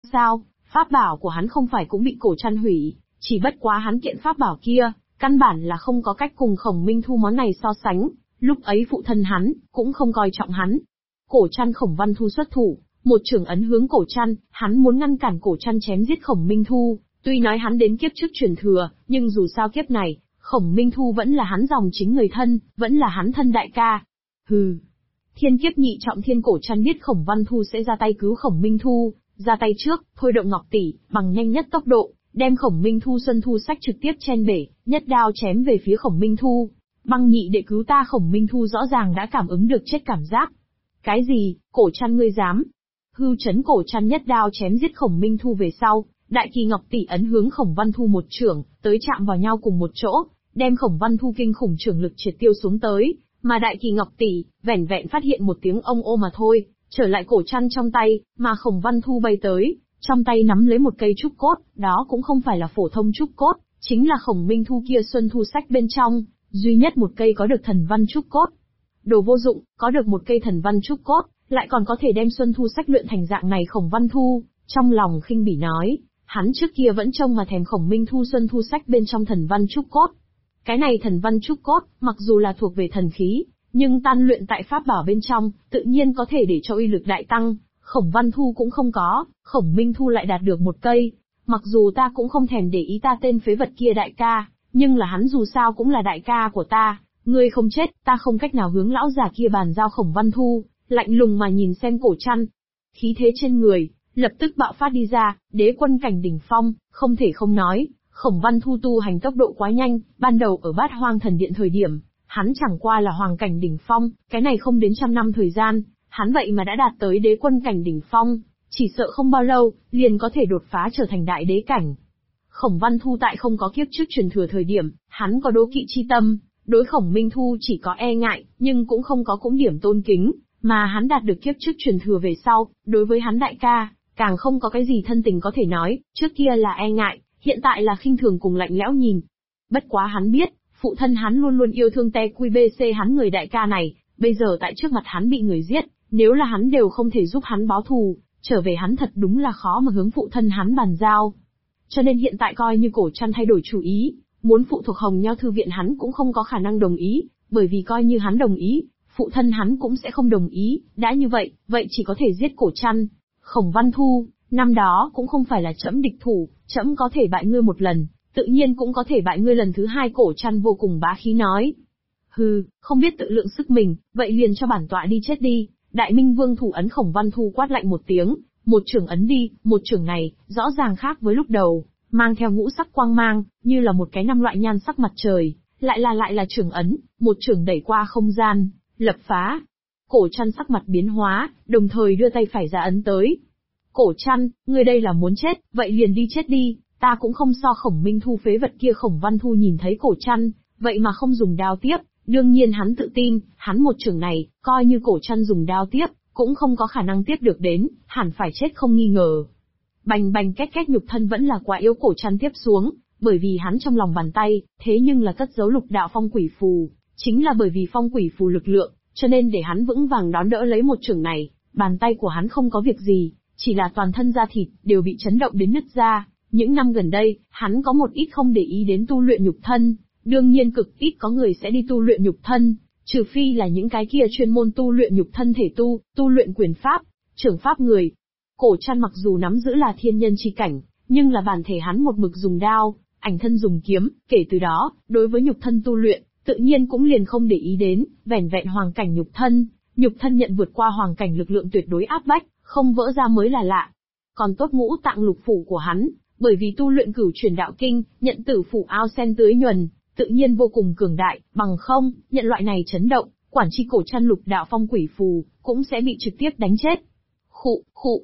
Sao, pháp bảo của hắn không phải cũng bị Cổ Trăn hủy, chỉ bất quá hắn kiện pháp bảo kia, căn bản là không có cách cùng Khổng Minh Thu món này so sánh, lúc ấy phụ thân hắn, cũng không coi trọng hắn. Cổ Trăn Khổng Văn Thu xuất thủ, một chưởng ấn hướng Cổ Trăn, hắn muốn ngăn cản Cổ Trăn chém giết Khổng Minh Thu, tuy nói hắn đến kiếp trước truyền thừa, nhưng dù sao kiếp này, Khổng Minh Thu vẫn là hắn dòng chính người thân, vẫn là hắn thân đại ca. Hừ. Thiên kiếp nhị trọng thiên. Cổ Trăn biết Khổng Văn Thu sẽ ra tay cứu Khổng Minh Thu, ra tay trước, thôi động Ngọc Tỷ, bằng nhanh nhất tốc độ, đem Khổng Minh Thu Xuân Thu Sách trực tiếp chen bể, nhất đao chém về phía Khổng Minh Thu. Băng nhị đệ cứu ta. Khổng Minh Thu rõ ràng đã cảm ứng được chết cảm giác. Cái gì, Cổ Trăn ngươi dám? Hưu chấn. Cổ Trăn nhất đao chém giết Khổng Minh Thu về sau, đại kỳ Ngọc Tỷ ấn hướng Khổng Văn Thu một chưởng, tới chạm vào nhau cùng một chỗ, đem Khổng Văn Thu kinh khủng chưởng lực triệt tiêu xuống tới, mà đại kỳ Ngọc Tỷ, vẻn vẹn phát hiện một tiếng ông ô mà thôi, trở lại Cổ Trăn trong tay, mà Khổng Văn Thu bay tới, trong tay nắm lấy một cây trúc cốt, đó cũng không phải là phổ thông trúc cốt, chính là Khổng Minh Thu kia Xuân Thu Sách bên trong, duy nhất một cây có được thần văn trúc cốt. Đồ vô dụng, có được một cây thần văn trúc cốt, lại còn có thể đem Xuân Thu Sách luyện thành dạng này. Khổng Văn Thu, trong lòng khinh bỉ nói, hắn trước kia vẫn trông mà thèm Khổng Minh Thu Xuân Thu Sách bên trong thần văn trúc cốt. Cái này thần văn trúc cốt, mặc dù là thuộc về thần khí, nhưng tan luyện tại pháp bảo bên trong, tự nhiên có thể để cho uy lực đại tăng. Khổng Văn Thu cũng không có, Khổng Minh Thu lại đạt được một cây. Mặc dù ta cũng không thèm để ý ta tên phế vật kia đại ca, nhưng là hắn dù sao cũng là đại ca của ta, ngươi không chết, ta không cách nào hướng lão già kia bàn giao. Khổng Văn Thu, lạnh lùng mà nhìn xem Cổ Trăn. Khí thế trên người, lập tức bạo phát đi ra, đế quân cảnh đỉnh phong, không thể không nói, Khổng Văn Thu tu hành tốc độ quá nhanh, ban đầu ở Bát Hoang Thần Điện thời điểm, hắn chẳng qua là hoàng cảnh đỉnh phong, cái này không đến 100 năm thời gian, hắn vậy mà đã đạt tới đế quân cảnh đỉnh phong, chỉ sợ không bao lâu, liền có thể đột phá trở thành đại đế cảnh. Khổng Văn Thu tại không có kiếp trước truyền thừa thời điểm, hắn có đố kỵ chi tâm, đối Khổng Minh Thu chỉ có e ngại, nhưng cũng không có cũng điểm tôn kính, mà hắn đạt được kiếp trước truyền thừa về sau, đối với hắn đại ca, càng không có cái gì thân tình có thể nói, trước kia là e ngại, hiện tại là khinh thường cùng lạnh lẽo nhìn. Bất quá hắn biết, phụ thân hắn luôn luôn yêu thương TQBC hắn người đại ca này, bây giờ tại trước mặt hắn bị người giết, nếu là hắn đều không thể giúp hắn báo thù, trở về hắn thật đúng là khó mà hướng phụ thân hắn bàn giao. Cho nên hiện tại coi như Cổ Trăn thay đổi chủ ý, muốn phụ thuộc Hồng Nho Thư Viện hắn cũng không có khả năng đồng ý, bởi vì coi như hắn đồng ý, phụ thân hắn cũng sẽ không đồng ý, đã như vậy, vậy chỉ có thể giết Cổ Trăn. Khổng Văn Thu, năm đó cũng không phải là trẫm địch thủ, trẫm có thể bại ngươi một lần, tự nhiên cũng có thể bại ngươi lần thứ hai. Cổ Trăn vô cùng bá khí nói. Hừ, không biết tự lượng sức mình, vậy liền cho bản tọa đi chết đi. Đại Minh Vương thủ ấn. Khổng Văn Thu quát lạnh một tiếng, một chưởng ấn đi, một chưởng này, rõ ràng khác với lúc đầu, mang theo ngũ sắc quang mang, như là một cái năm loại nhan sắc mặt trời, lại là chưởng ấn, một chưởng đẩy qua không gian, lập phá. Cổ Trăn sắc mặt biến hóa, đồng thời đưa tay phải ra ấn tới. Cổ Trăn, ngươi đây là muốn chết, vậy liền đi chết đi, ta cũng không so Khổng Minh Thu phế vật kia. Khổng Văn Thu nhìn thấy Cổ Trăn, vậy mà không dùng đao tiếp, đương nhiên hắn tự tin, hắn một chưởng này, coi như Cổ Trăn dùng đao tiếp, cũng không có khả năng tiếp được đến, hẳn phải chết không nghi ngờ. Bành bành két két, nhục thân vẫn là quá yếu. Cổ Trăn tiếp xuống, bởi vì hắn trong lòng bàn tay, thế nhưng là cất giấu lục đạo phong quỷ phù, chính là bởi vì phong quỷ phù lực lượng, cho nên để hắn vững vàng đón đỡ lấy một chưởng này, bàn tay của hắn không có việc gì, chỉ là toàn thân da thịt đều bị chấn động đến nứt ra. Những năm gần đây, hắn có một ít không để ý đến tu luyện nhục thân, đương nhiên cực ít có người sẽ đi tu luyện nhục thân, trừ phi là những cái kia chuyên môn tu luyện nhục thân thể tu luyện quyền pháp, trưởng pháp người. Cổ Trăn mặc dù nắm giữ là thiên nhân chi cảnh, nhưng là bản thể hắn một mực dùng đao, ảnh thân dùng kiếm, kể từ đó, đối với nhục thân tu luyện, tự nhiên cũng liền không để ý đến, vẻn vẹn hoàng cảnh nhục thân nhận vượt qua hoàng cảnh lực lượng tuyệt đối áp bách, không vỡ ra mới là lạ. Còn tốt ngũ tạng lục phủ của hắn, bởi vì tu luyện Cửu Truyền Đạo Kinh, nhận tử phủ ao sen tưới nhuần, tự nhiên vô cùng cường đại, bằng không, nhận loại này chấn động, quản chi Cổ Trăn lục đạo phong quỷ phù, cũng sẽ bị trực tiếp đánh chết. Khụ.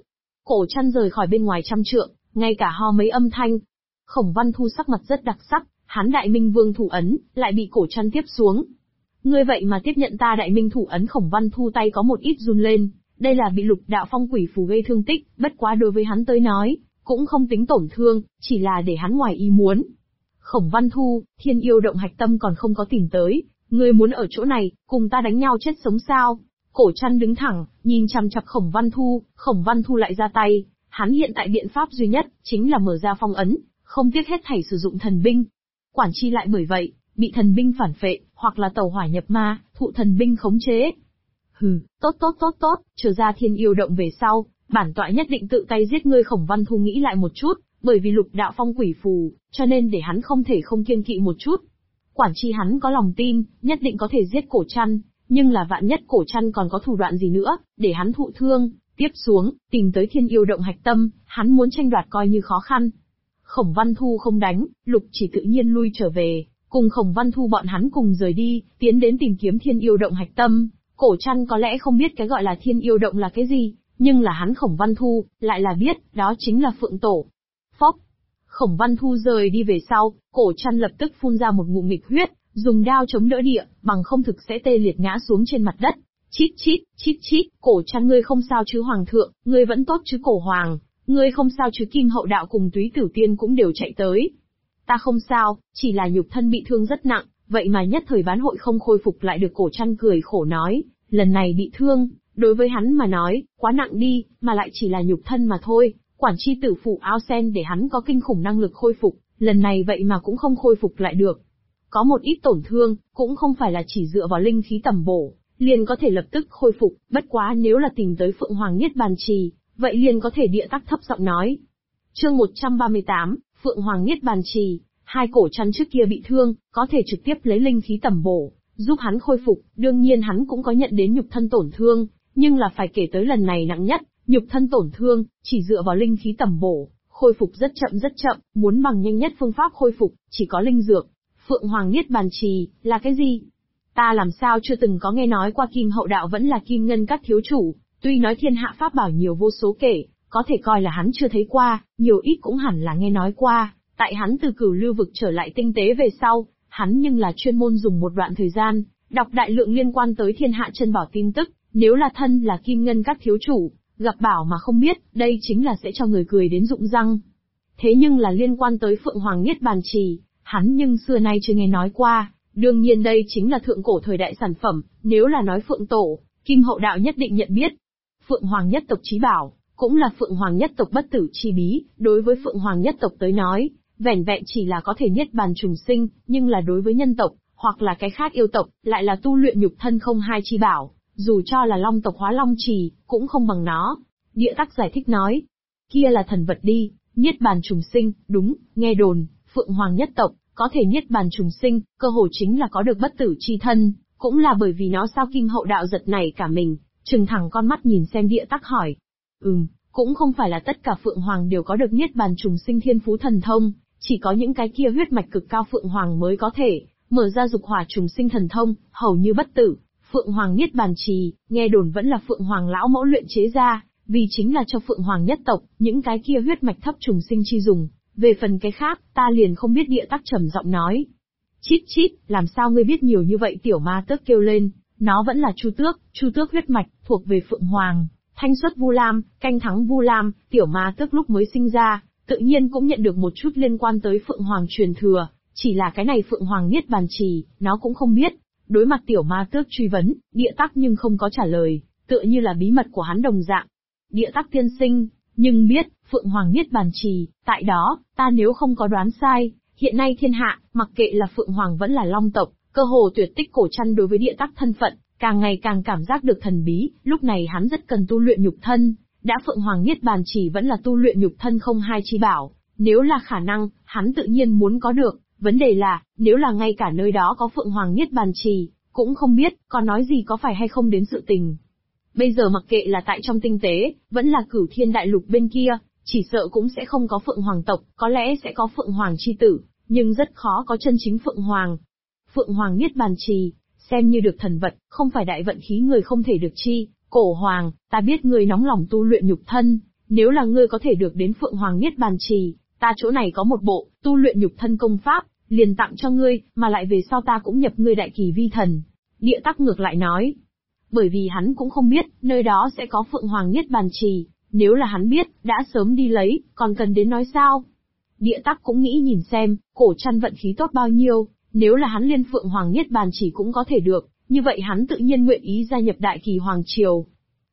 Cổ Trăn rời khỏi bên ngoài 100 trượng, ngay cả ho mấy âm thanh. Khổng Văn Thu sắc mặt rất đặc sắc, hắn Đại Minh Vương thủ ấn, lại bị Cổ Trăn tiếp xuống. Ngươi vậy mà tiếp nhận ta Đại Minh thủ ấn. Khổng Văn Thu tay có một ít run lên, đây là bị lục đạo phong quỷ phù gây thương tích, bất quá đối với hắn tới nói, cũng không tính tổn thương, chỉ là để hắn ngoài ý muốn. Khổng Văn Thu, Thiên Yêu Động hạch tâm còn không có tìm tới, ngươi muốn ở chỗ này, cùng ta đánh nhau chết sống sao? Cổ Trăn đứng thẳng, nhìn chằm chằm Khổng Văn Thu lại ra tay, Hắn hiện tại biện pháp duy nhất, chính là mở ra phong ấn, không tiếc hết thảy sử dụng thần binh. Quản Chi lại bởi vậy, bị thần binh phản phệ, hoặc là tẩu hỏa nhập ma, thụ thần binh khống chế. Hừ, tốt, chờ ra Thiên Yêu động về sau, bản tọa nhất định tự tay giết ngươi. Khổng Văn Thu nghĩ lại một chút, bởi vì lục đạo phong quỷ phù, cho nên để hắn không thể không kiêng kỵ một chút. Quản Chi hắn có lòng tin, nhất định có thể giết Cổ Trăn, nhưng là vạn nhất Cổ Trăn còn có thủ đoạn gì nữa, để hắn thụ thương, tiếp xuống, tìm tới Thiên Yêu động hạch tâm, hắn muốn tranh đoạt coi như khó khăn. Khổng Văn Thu không đánh, Lục Chỉ tự nhiên lui trở về, cùng Khổng Văn Thu bọn hắn cùng rời đi, tiến đến tìm kiếm Thiên Yêu động hạch tâm. Cổ Trăn có lẽ không biết cái gọi là Thiên Yêu động là cái gì, nhưng là hắn Khổng Văn Thu, lại là biết, đó chính là Phượng Tổ. Phốc! Khổng Văn Thu rời đi về sau, Cổ Trăn lập tức phun ra một ngụm nghịch huyết, dùng đao chống đỡ địa, bằng không thực sẽ tê liệt ngã xuống trên mặt đất. Chít, Cổ Trăn ngươi không sao chứ Hoàng thượng, ngươi vẫn tốt chứ Cổ Hoàng, ngươi không sao chứ Kim Hậu Đạo cùng Túy Tử Tiên cũng đều chạy tới. Ta không sao, chỉ là nhục thân bị thương rất nặng, vậy mà nhất thời bán hội không khôi phục lại được. Cổ Trăn cười khổ nói, lần này bị thương, đối với hắn mà nói, quá nặng đi, mà lại chỉ là nhục thân mà thôi. Quản Chi tử phụ ao sen để hắn có kinh khủng năng lực khôi phục, lần này vậy mà cũng không khôi phục lại được. Có một ít tổn thương, cũng không phải là chỉ dựa vào linh khí tầm bổ, liền có thể lập tức khôi phục, bất quá nếu là tìm tới Phượng Hoàng Niết Bàn Trì, vậy liền có thể. Địa Tắc thấp giọng nói. Chương 138, Phượng Hoàng Niết Bàn Trì. Hai Cổ Trăn trước kia bị thương, có thể trực tiếp lấy linh khí tầm bổ, giúp hắn khôi phục, đương nhiên hắn cũng có nhận đến nhục thân tổn thương, nhưng là phải kể tới lần này nặng nhất, nhục thân tổn thương, chỉ dựa vào linh khí tầm bổ, khôi phục rất chậm, muốn bằng nhanh nhất phương pháp khôi phục, chỉ có linh dược. Phượng Hoàng Niết Bàn Trì, là cái gì? Ta làm sao chưa từng có nghe nói qua. Kim Hậu Đạo vẫn là Kim Ngân các thiếu chủ, tuy nói thiên hạ pháp bảo nhiều vô số kể, có thể coi là hắn chưa thấy qua, nhiều ít cũng hẳn là nghe nói qua. Tại hắn từ Cửu Lưu vực trở lại tinh tế về sau, hắn nhưng là chuyên môn dùng một đoạn thời gian, đọc đại lượng liên quan tới thiên hạ chân bảo tin tức, nếu là thân là Kim Ngân các thiếu chủ, gặp bảo mà không biết, đây chính là sẽ cho người cười đến rụng răng. Thế nhưng là liên quan tới Phượng Hoàng Niết Bàn Trì, hắn nhưng xưa nay chưa nghe nói qua, đương nhiên đây chính là thượng cổ thời đại sản phẩm, nếu là nói Phượng Tổ, Kim Hậu Đạo nhất định nhận biết. Phượng Hoàng nhất tộc chí bảo, cũng là Phượng Hoàng nhất tộc bất tử chi bí, đối với Phượng Hoàng nhất tộc tới nói, vẻn vẹn chỉ là có thể niết bàn trùng sinh, nhưng là đối với nhân tộc, hoặc là cái khác yêu tộc, lại là tu luyện nhục thân không hai chi bảo, dù cho là Long tộc Hóa Long Trì, cũng không bằng nó. Địa Tắc giải thích nói, kia là thần vật đi, niết bàn trùng sinh, đúng, nghe đồn, Phượng Hoàng nhất tộc, có thể niết bàn trùng sinh, cơ hồ chính là có được bất tử chi thân, cũng là bởi vì nó. Sao? Kim Hậu Đạo giật nảy cả mình, trừng thẳng con mắt nhìn xem Địa Tắc hỏi. Cũng không phải là tất cả Phượng Hoàng đều có được niết bàn trùng sinh thiên phú thần thông, chỉ có những cái kia huyết mạch cực cao Phượng Hoàng mới có thể mở ra dục hỏa trùng sinh thần thông, hầu như bất tử. Phượng Hoàng Niết Bàn Trì, nghe đồn vẫn là Phượng Hoàng lão mẫu luyện chế ra, vì chính là cho Phượng Hoàng nhất tộc, những cái kia huyết mạch thấp trùng sinh chi dùng. Về phần cái khác, ta liền không biết. Địa Tắc trầm giọng nói. Chít, làm sao ngươi biết nhiều như vậy? Tiểu Ma Tước kêu lên, nó vẫn là Chu Tước huyết mạch, thuộc về Phượng Hoàng, thanh xuất Vu Lam, canh thắng Vu Lam. Tiểu Ma Tước lúc mới sinh ra, tự nhiên cũng nhận được một chút liên quan tới Phượng Hoàng truyền thừa, chỉ là cái này Phượng Hoàng Niết Bàn Trì, nó cũng không biết. Đối mặt Tiểu Ma Tước truy vấn, Địa Tắc nhưng không có trả lời, tựa như là bí mật của hắn đồng dạng. Địa Tắc tiên sinh, nhưng biết, Phượng Hoàng Niết Bàn Trì, tại đó, ta nếu không có đoán sai, hiện nay thiên hạ, mặc kệ là Phượng Hoàng vẫn là Long tộc, cơ hồ tuyệt tích. Cổ Trăn đối với Địa Tắc thân phận, càng ngày càng cảm giác được thần bí, lúc này hắn rất cần tu luyện nhục thân, đã Phượng Hoàng Niết Bàn Trì vẫn là tu luyện nhục thân không hai chi bảo, nếu là khả năng, hắn tự nhiên muốn có được, vấn đề là, nếu là ngay cả nơi đó có Phượng Hoàng Niết Bàn Trì, cũng không biết, còn nói gì có phải hay không đến sự tình. Bây giờ mặc kệ là tại trong tinh tế, vẫn là Cửu Thiên Đại Lục bên kia, chỉ sợ cũng sẽ không có Phượng Hoàng tộc, có lẽ sẽ có Phượng Hoàng chi tử, nhưng rất khó có chân chính Phượng Hoàng. Phượng Hoàng Niết Bàn Trì, xem như được thần vật, không phải đại vận khí người không thể được chi. Cổ Hoàng, ta biết ngươi nóng lòng tu luyện nhục thân, nếu là ngươi có thể được đến Phượng Hoàng Niết Bàn Trì, ta chỗ này có một bộ tu luyện nhục thân công pháp, liền tặng cho ngươi, mà lại về sau ta cũng nhập ngươi đại kỳ vi thần. Địa Tắc ngược lại nói, bởi vì hắn cũng không biết, nơi đó sẽ có Phượng Hoàng Niết Bàn Trì, nếu là hắn biết, đã sớm đi lấy, còn cần đến nói sao? Địa Tắc cũng nghĩ nhìn xem, Cổ Trăn vận khí tốt bao nhiêu, nếu là hắn liên Phượng Hoàng Niết Bàn Trì cũng có thể được, như vậy hắn tự nhiên nguyện ý gia nhập Đại Kỳ Hoàng Triều.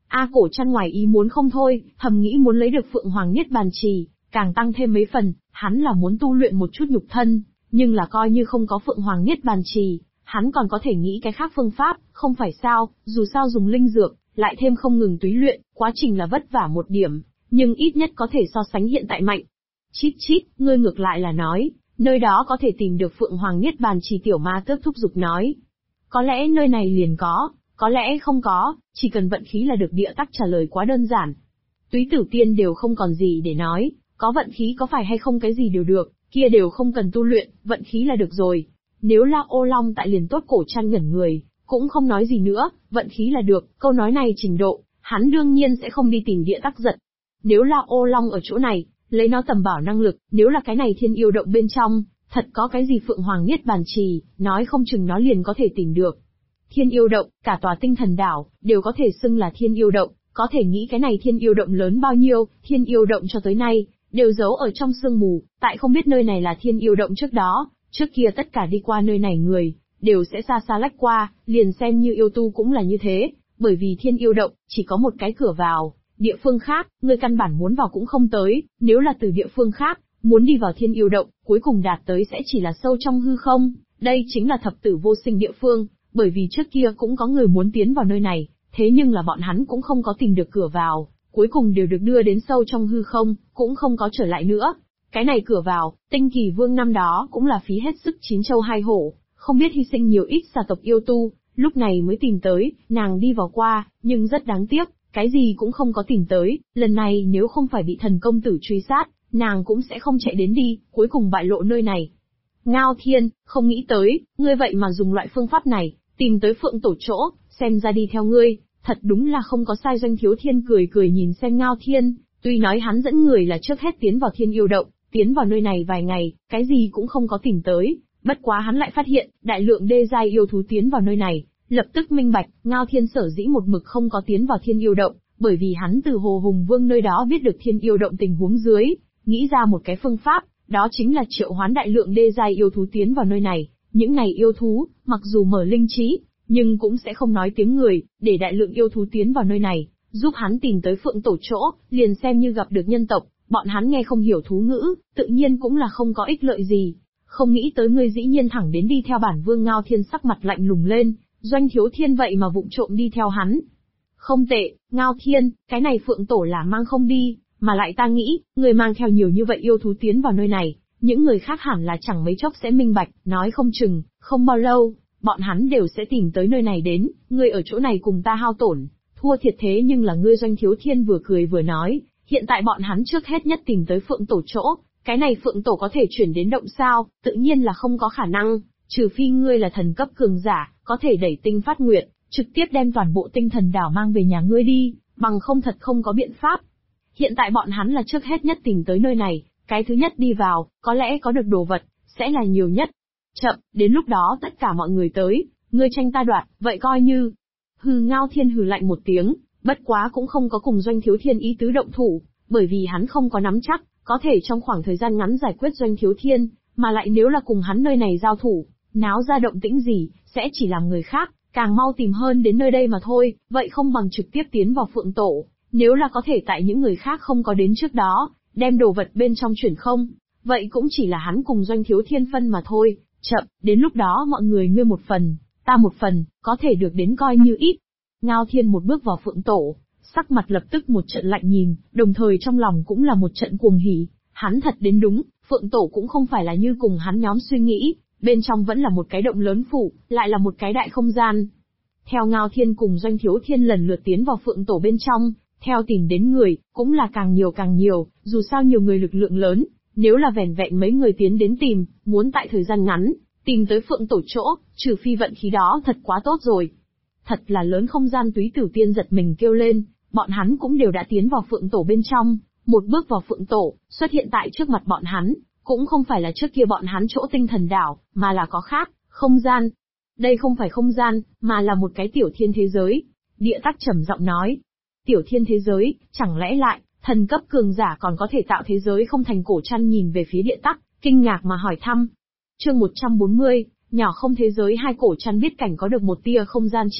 Cổ Trăn ngoài ý muốn không thôi, thầm nghĩ muốn lấy được Phượng Hoàng Niết Bàn Trì, càng tăng thêm mấy phần, hắn là muốn tu luyện một chút nhục thân, nhưng là coi như không có Phượng Hoàng Niết Bàn Trì, hắn còn có thể nghĩ cái khác phương pháp, không phải sao, dù sao dùng linh dược, lại thêm không ngừng túy luyện, quá trình là vất vả một điểm, nhưng ít nhất có thể so sánh hiện tại mạnh. Chít chít, ngươi ngược lại là nói, nơi đó có thể tìm được Phượng Hoàng Niết Bàn Trì. Tiểu Ma Tước thúc giục nói. Có lẽ nơi này liền có lẽ không có, chỉ cần vận khí là được. Địa Tắc trả lời quá đơn giản. Túy Tử Tiên đều không còn gì để nói, có vận khí có phải hay không cái gì đều được, kia đều không cần tu luyện, vận khí là được rồi. Nếu là Ô Long tại liền tốt. Cổ Trăn ngẩn người, cũng không nói gì nữa, vận khí là được, câu nói này trình độ, hắn đương nhiên sẽ không đi tìm Địa Tắc giật. Nếu là Ô Long ở chỗ này, lấy nó tầm bảo năng lực, nếu là cái này Thiên Yêu Động bên trong, thật có cái gì Phượng Hoàng Niết Bàn Trì, nói không chừng nó liền có thể tìm được. Thiên Yêu Động, cả tòa Tinh Thần Đảo, đều có thể xưng là Thiên Yêu Động, có thể nghĩ cái này Thiên Yêu Động lớn bao nhiêu. Thiên Yêu Động cho tới nay, đều giấu ở trong sương mù, tại không biết nơi này là Thiên Yêu Động trước kia tất cả đi qua nơi này người, đều sẽ xa xa lách qua, liền xem như yêu tu cũng là như thế, bởi vì Thiên Yêu Động, chỉ có một cái cửa vào, địa phương khác, người căn bản muốn vào cũng không tới, nếu là từ địa phương khác, muốn đi vào Thiên Yêu Động, cuối cùng đạt tới sẽ chỉ là sâu trong hư không, đây chính là thập tử vô sinh địa phương, bởi vì trước kia cũng có người muốn tiến vào nơi này, thế nhưng là bọn hắn cũng không có tìm được cửa vào, cuối cùng đều được đưa đến sâu trong hư không, cũng không có trở lại nữa. Cái này cửa vào, Tinh Kỳ Vương năm đó cũng là phí hết sức chín châu hai hổ, không biết hy sinh nhiều ít xà tộc yêu tu, lúc này mới tìm tới. Nàng đi vào qua, nhưng rất đáng tiếc, cái gì cũng không có tìm tới. Lần này nếu không phải bị thần công tử truy sát, nàng cũng sẽ không chạy đến đi, cuối cùng bại lộ nơi này. Ngao Thiên, không nghĩ tới, ngươi vậy mà dùng loại phương pháp này, tìm tới Phượng Tổ chỗ, xem ra đi theo ngươi, thật đúng là không có sai. Doanh Thiếu Thiên cười cười nhìn xem Ngao Thiên, tuy nói hắn dẫn người là trước hết tiến vào Thiên Yêu Động, tiến vào nơi này vài ngày, cái gì cũng không có tìm tới, bất quá hắn lại phát hiện, đại lượng đê giai yêu thú tiến vào nơi này, lập tức minh bạch, Ngao Thiên sở dĩ một mực không có tiến vào Thiên Yêu Động, bởi vì hắn từ Hồ Hùng Vương nơi đó biết được Thiên Yêu Động tình huống dưới, nghĩ ra một cái phương pháp, đó chính là triệu hoán đại lượng đê giai yêu thú tiến vào nơi này. Những này yêu thú, mặc dù mở linh trí, nhưng cũng sẽ không nói tiếng người, để đại lượng yêu thú tiến vào nơi này, giúp hắn tìm tới Phượng Tổ chỗ, liền xem như gặp được nhân tộc, bọn hắn nghe không hiểu thú ngữ, tự nhiên cũng là không có ích lợi gì. Không nghĩ tới ngươi dĩ nhiên thẳng đến đi theo bản vương. Ngao Thiên sắc mặt lạnh lùng lên, Doanh Thiếu Thiên vậy mà vụng trộm đi theo hắn. Không tệ, Ngao Thiên, cái này Phượng Tổ là mang không đi, mà lại ta nghĩ, người mang theo nhiều như vậy yêu thú tiến vào nơi này, những người khác hẳn là chẳng mấy chốc sẽ minh bạch, nói không chừng, không bao lâu, bọn hắn đều sẽ tìm tới nơi này đến, ngươi ở chỗ này cùng ta hao tổn, thua thiệt thế nhưng là ngươi. Doanh Thiếu Thiên vừa cười vừa nói, hiện tại bọn hắn trước hết nhất tìm tới Phượng Tổ chỗ, cái này Phượng Tổ có thể chuyển đến động sao, tự nhiên là không có khả năng, trừ phi ngươi là thần cấp cường giả, có thể đẩy tinh phát nguyệt, trực tiếp đem toàn bộ Tinh Thần Đảo mang về nhà ngươi đi, bằng không thật không có biện pháp. Hiện tại bọn hắn là trước hết nhất tìm tới nơi này, cái thứ nhất đi vào, có lẽ có được đồ vật, sẽ là nhiều nhất. Chậm, đến lúc đó tất cả mọi người tới, ngươi tranh ta đoạt, vậy coi như. Hừ. Ngao Thiên hừ lạnh một tiếng, bất quá cũng không có cùng Doanh Thiếu Thiên ý tứ động thủ, bởi vì hắn không có nắm chắc, có thể trong khoảng thời gian ngắn giải quyết Doanh Thiếu Thiên, mà lại nếu là cùng hắn nơi này giao thủ, náo ra động tĩnh gì, sẽ chỉ làm người khác, càng mau tìm hơn đến nơi đây mà thôi, vậy không bằng trực tiếp tiến vào Phượng Tổ, nếu là có thể tại những người khác không có đến trước đó, đem đồ vật bên trong chuyển không, vậy cũng chỉ là hắn cùng Doanh Thiếu Thiên phân mà thôi. Chậm, đến lúc đó mọi người ngươi một phần, ta một phần, có thể được đến coi như ít. Ngao Thiên một bước vào Phượng Tổ, sắc mặt lập tức một trận lạnh nhìn, đồng thời trong lòng cũng là một trận cuồng hỉ. Hắn thật đến đúng, Phượng Tổ cũng không phải là như cùng hắn nhóm suy nghĩ, bên trong vẫn là một cái động lớn phủ, lại là một cái đại không gian. Theo Ngao Thiên cùng Doanh Thiếu Thiên lần lượt tiến vào Phượng Tổ bên trong, theo tìm đến người, cũng là càng nhiều, dù sao nhiều người lực lượng lớn, nếu là vẻn vẹn mấy người tiến đến tìm, muốn tại thời gian ngắn, tìm tới Phượng Tổ chỗ, trừ phi vận khí đó thật quá tốt rồi. Thật là lớn không gian. Túy Tử Tiên giật mình kêu lên, bọn hắn cũng đều đã tiến vào Phượng Tổ bên trong, một bước vào Phượng Tổ, xuất hiện tại trước mặt bọn hắn, cũng không phải là trước kia bọn hắn chỗ Tinh Thần Đảo, mà là có khác, không gian. Đây không phải không gian, mà là một cái tiểu thiên thế giới. Địa Tắc trầm giọng nói, tiểu thiên thế giới, chẳng lẽ lại, thần cấp cường giả còn có thể tạo thế giới không thành? Cổ Trăn nhìn về phía Địa Tắc, kinh ngạc mà hỏi thăm. Chương 140, nhỏ không thế giới. Hai Cổ Trăn biết cảnh có được một tia không gian chi lực,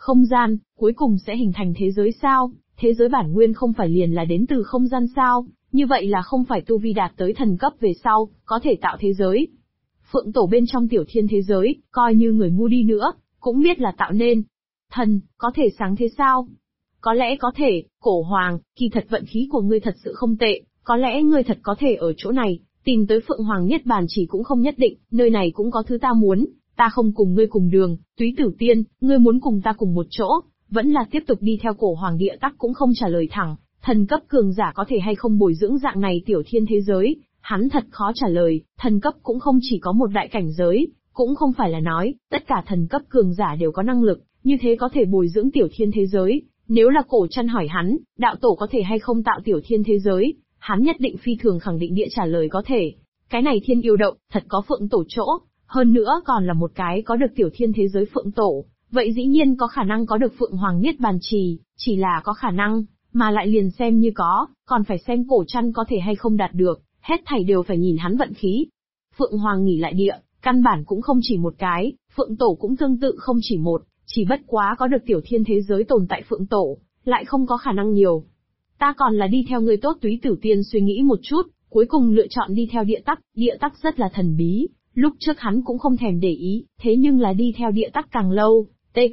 Không gian, cuối cùng sẽ hình thành thế giới sao? Thế giới bản nguyên không phải liền là đến từ không gian sao? Như vậy là không phải tu vi đạt tới thần cấp về sau, có thể tạo thế giới. Phượng tổ bên trong tiểu thiên thế giới, coi như người ngu đi nữa, cũng biết là tạo nên. Thần, có thể sáng thế sao? Có lẽ có thể, cổ hoàng, kỳ thật vận khí của ngươi thật sự không tệ, có lẽ ngươi thật có thể ở chỗ này, tìm tới Phượng Hoàng Niết Bàn chỉ cũng không nhất định, nơi này cũng có thứ ta muốn, ta không cùng ngươi cùng đường, Túy Tử Tiên, ngươi muốn cùng ta cùng một chỗ, vẫn là tiếp tục đi theo cổ hoàng địa tắc cũng không trả lời thẳng, thần cấp cường giả có thể hay không bồi dưỡng dạng này tiểu thiên thế giới, hắn thật khó trả lời, thần cấp cũng không chỉ có một đại cảnh giới, cũng không phải là nói, tất cả thần cấp cường giả đều có năng lực, như thế có thể bồi dưỡng tiểu thiên thế giới. Nếu là cổ chân hỏi hắn, đạo tổ có thể hay không tạo tiểu thiên thế giới, hắn nhất định phi thường khẳng định địa trả lời có thể. Cái này thiên yêu động, thật có phượng tổ chỗ, hơn nữa còn là một cái có được tiểu thiên thế giới phượng tổ, vậy dĩ nhiên có khả năng có được Phượng Hoàng Niết Bàn chỉ là có khả năng, mà lại liền xem như có, còn phải xem cổ chân có thể hay không đạt được, hết thảy đều phải nhìn hắn vận khí. Phượng Hoàng nghỉ lại địa, căn bản cũng không chỉ một cái, phượng tổ cũng tương tự không chỉ một. Chỉ bất quá có được tiểu thiên thế giới tồn tại phượng tổ, lại không có khả năng nhiều. Ta còn là đi theo người tốt. Túy Tử Tiên suy nghĩ một chút, cuối cùng lựa chọn đi theo địa tắc rất là thần bí, lúc trước hắn cũng không thèm để ý, thế nhưng là đi theo địa tắc càng lâu,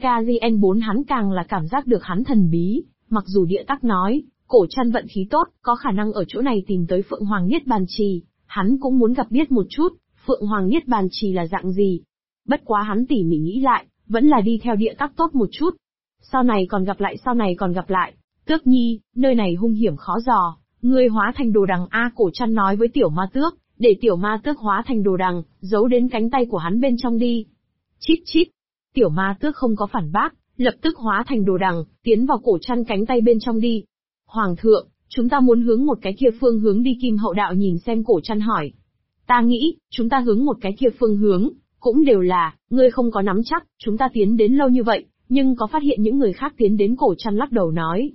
TKGN4 hắn càng là cảm giác được hắn thần bí, mặc dù địa tắc nói, cổ chân vận khí tốt, có khả năng ở chỗ này tìm tới Phượng Hoàng Niết Bàn Trì, hắn cũng muốn gặp biết một chút, Phượng Hoàng Niết Bàn Trì là dạng gì. Bất quá hắn tỉ mỉ nghĩ lại, vẫn là đi theo địa tắc tốt một chút. Sau này còn gặp lại. Tước Nhi, nơi này hung hiểm khó dò, ngươi hóa thành đồ đằng a. Cổ chân nói với tiểu ma tước, để tiểu ma tước hóa thành đồ đằng, giấu đến cánh tay của hắn bên trong đi. Chít chít. Tiểu ma tước không có phản bác, lập tức hóa thành đồ đằng, tiến vào cổ chân cánh tay bên trong đi. Hoàng thượng, chúng ta muốn hướng một cái kia phương hướng đi. Kim Hậu Đạo nhìn xem cổ chân hỏi. Ta nghĩ, chúng ta hướng một cái kia phương hướng. Cũng đều là, ngươi không có nắm chắc, chúng ta tiến đến lâu như vậy, nhưng có phát hiện những người khác tiến đến. Cổ chân lắc đầu nói.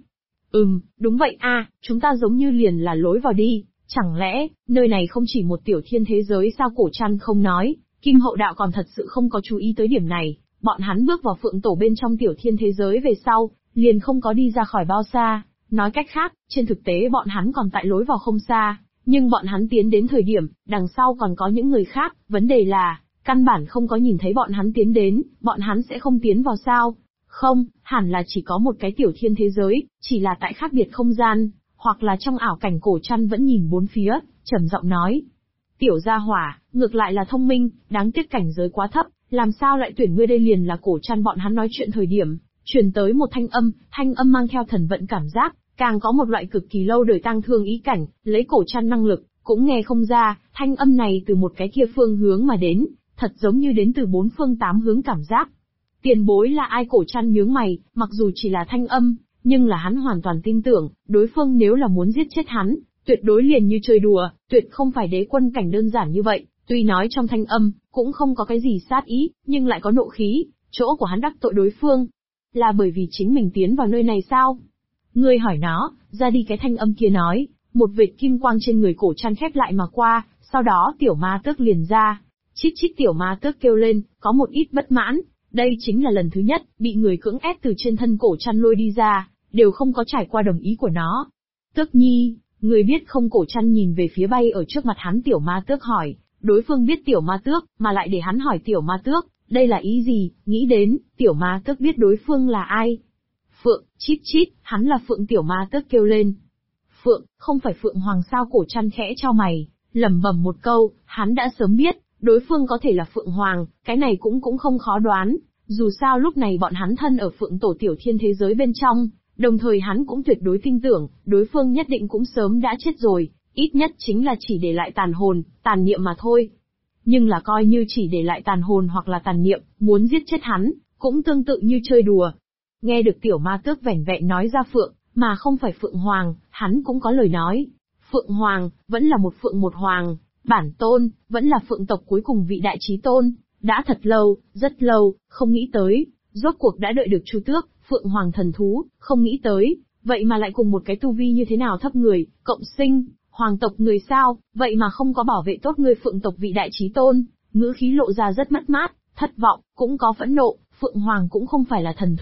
Đúng vậy a, chúng ta giống như liền là lối vào đi, chẳng lẽ, nơi này không chỉ một tiểu thiên thế giới sao? Cổ chân không nói, Kim Hậu Đạo còn thật sự không có chú ý tới điểm này, bọn hắn bước vào phượng tổ bên trong tiểu thiên thế giới về sau, liền không có đi ra khỏi bao xa, nói cách khác, trên thực tế bọn hắn còn tại lối vào không xa, nhưng bọn hắn tiến đến thời điểm, đằng sau còn có những người khác, vấn đề là, căn bản không có nhìn thấy bọn hắn tiến đến, bọn hắn sẽ không tiến vào sao? Không, hẳn là chỉ có một cái tiểu thiên thế giới, chỉ là tại khác biệt không gian, hoặc là trong ảo cảnh. Cổ chân vẫn nhìn bốn phía, trầm giọng nói. Tiểu gia hỏa, ngược lại là thông minh, đáng tiếc cảnh giới quá thấp, làm sao lại tuyển ngươi đây? Liền là cổ chân bọn hắn nói chuyện thời điểm, truyền tới một thanh âm mang theo thần vận cảm giác, càng có một loại cực kỳ lâu đời tang thương ý cảnh, lấy cổ chân năng lực, cũng nghe không ra, thanh âm này từ một cái kia phương hướng mà đến, thật giống như đến từ bốn phương tám hướng cảm giác. Tiền bối là ai? Cổ chân nhướng mày, mặc dù chỉ là thanh âm, nhưng là hắn hoàn toàn tin tưởng, đối phương nếu là muốn giết chết hắn, tuyệt đối liền như chơi đùa, tuyệt không phải đế quân cảnh đơn giản như vậy. Tuy nói trong thanh âm, cũng không có cái gì sát ý, nhưng lại có nộ khí, chỗ của hắn đắc tội đối phương. Là bởi vì chính mình tiến vào nơi này sao? Ngươi hỏi nó, ra đi. Cái thanh âm kia nói, một vệt kim quang trên người cổ chân khép lại mà qua, sau đó tiểu ma tước liền ra. Chít chít. Tiểu ma tước kêu lên, có một ít bất mãn, đây chính là lần thứ nhất, bị người cưỡng ép từ trên thân cổ chân lôi đi ra, đều không có trải qua đồng ý của nó. Tước Nhi, người biết không? Cổ chân nhìn về phía bay ở trước mặt hắn tiểu ma tước hỏi, đối phương biết tiểu ma tước, mà lại để hắn hỏi tiểu ma tước, đây là ý gì? Nghĩ đến, tiểu ma tước biết đối phương là ai. Phượng, chít chít, hắn là Phượng. Tiểu ma tước kêu lên. Phượng, không phải Phượng Hoàng sao? Cổ chân khẽ chau mày, lẩm bẩm một câu, hắn đã sớm biết, đối phương có thể là Phượng Hoàng, cái này cũng không khó đoán, dù sao lúc này bọn hắn thân ở Phượng tổ tiểu thiên thế giới bên trong, đồng thời hắn cũng tuyệt đối tin tưởng, đối phương nhất định cũng sớm đã chết rồi, ít nhất chính là chỉ để lại tàn hồn, tàn niệm mà thôi. Nhưng là coi như chỉ để lại tàn hồn hoặc là tàn niệm, muốn giết chết hắn, cũng tương tự như chơi đùa. Nghe được tiểu ma tước vẻn vẹn nói ra Phượng, mà không phải Phượng Hoàng, hắn cũng có lời nói. Phượng Hoàng, vẫn là một Phượng một Hoàng. Bản tôn, vẫn là Phượng tộc cuối cùng vị đại chí tôn, đã thật lâu, rất lâu, không nghĩ tới, rốt cuộc đã đợi được Chu Tước, Phượng Hoàng thần thú, không nghĩ tới, vậy mà lại cùng một cái tu vi như thế nào thấp người, cộng sinh, hoàng tộc người sao, vậy mà không có bảo vệ tốt người Phượng tộc vị đại chí tôn, ngữ khí lộ ra rất mất mát, thất vọng, cũng có phẫn nộ. Phượng Hoàng cũng không phải là thần thú,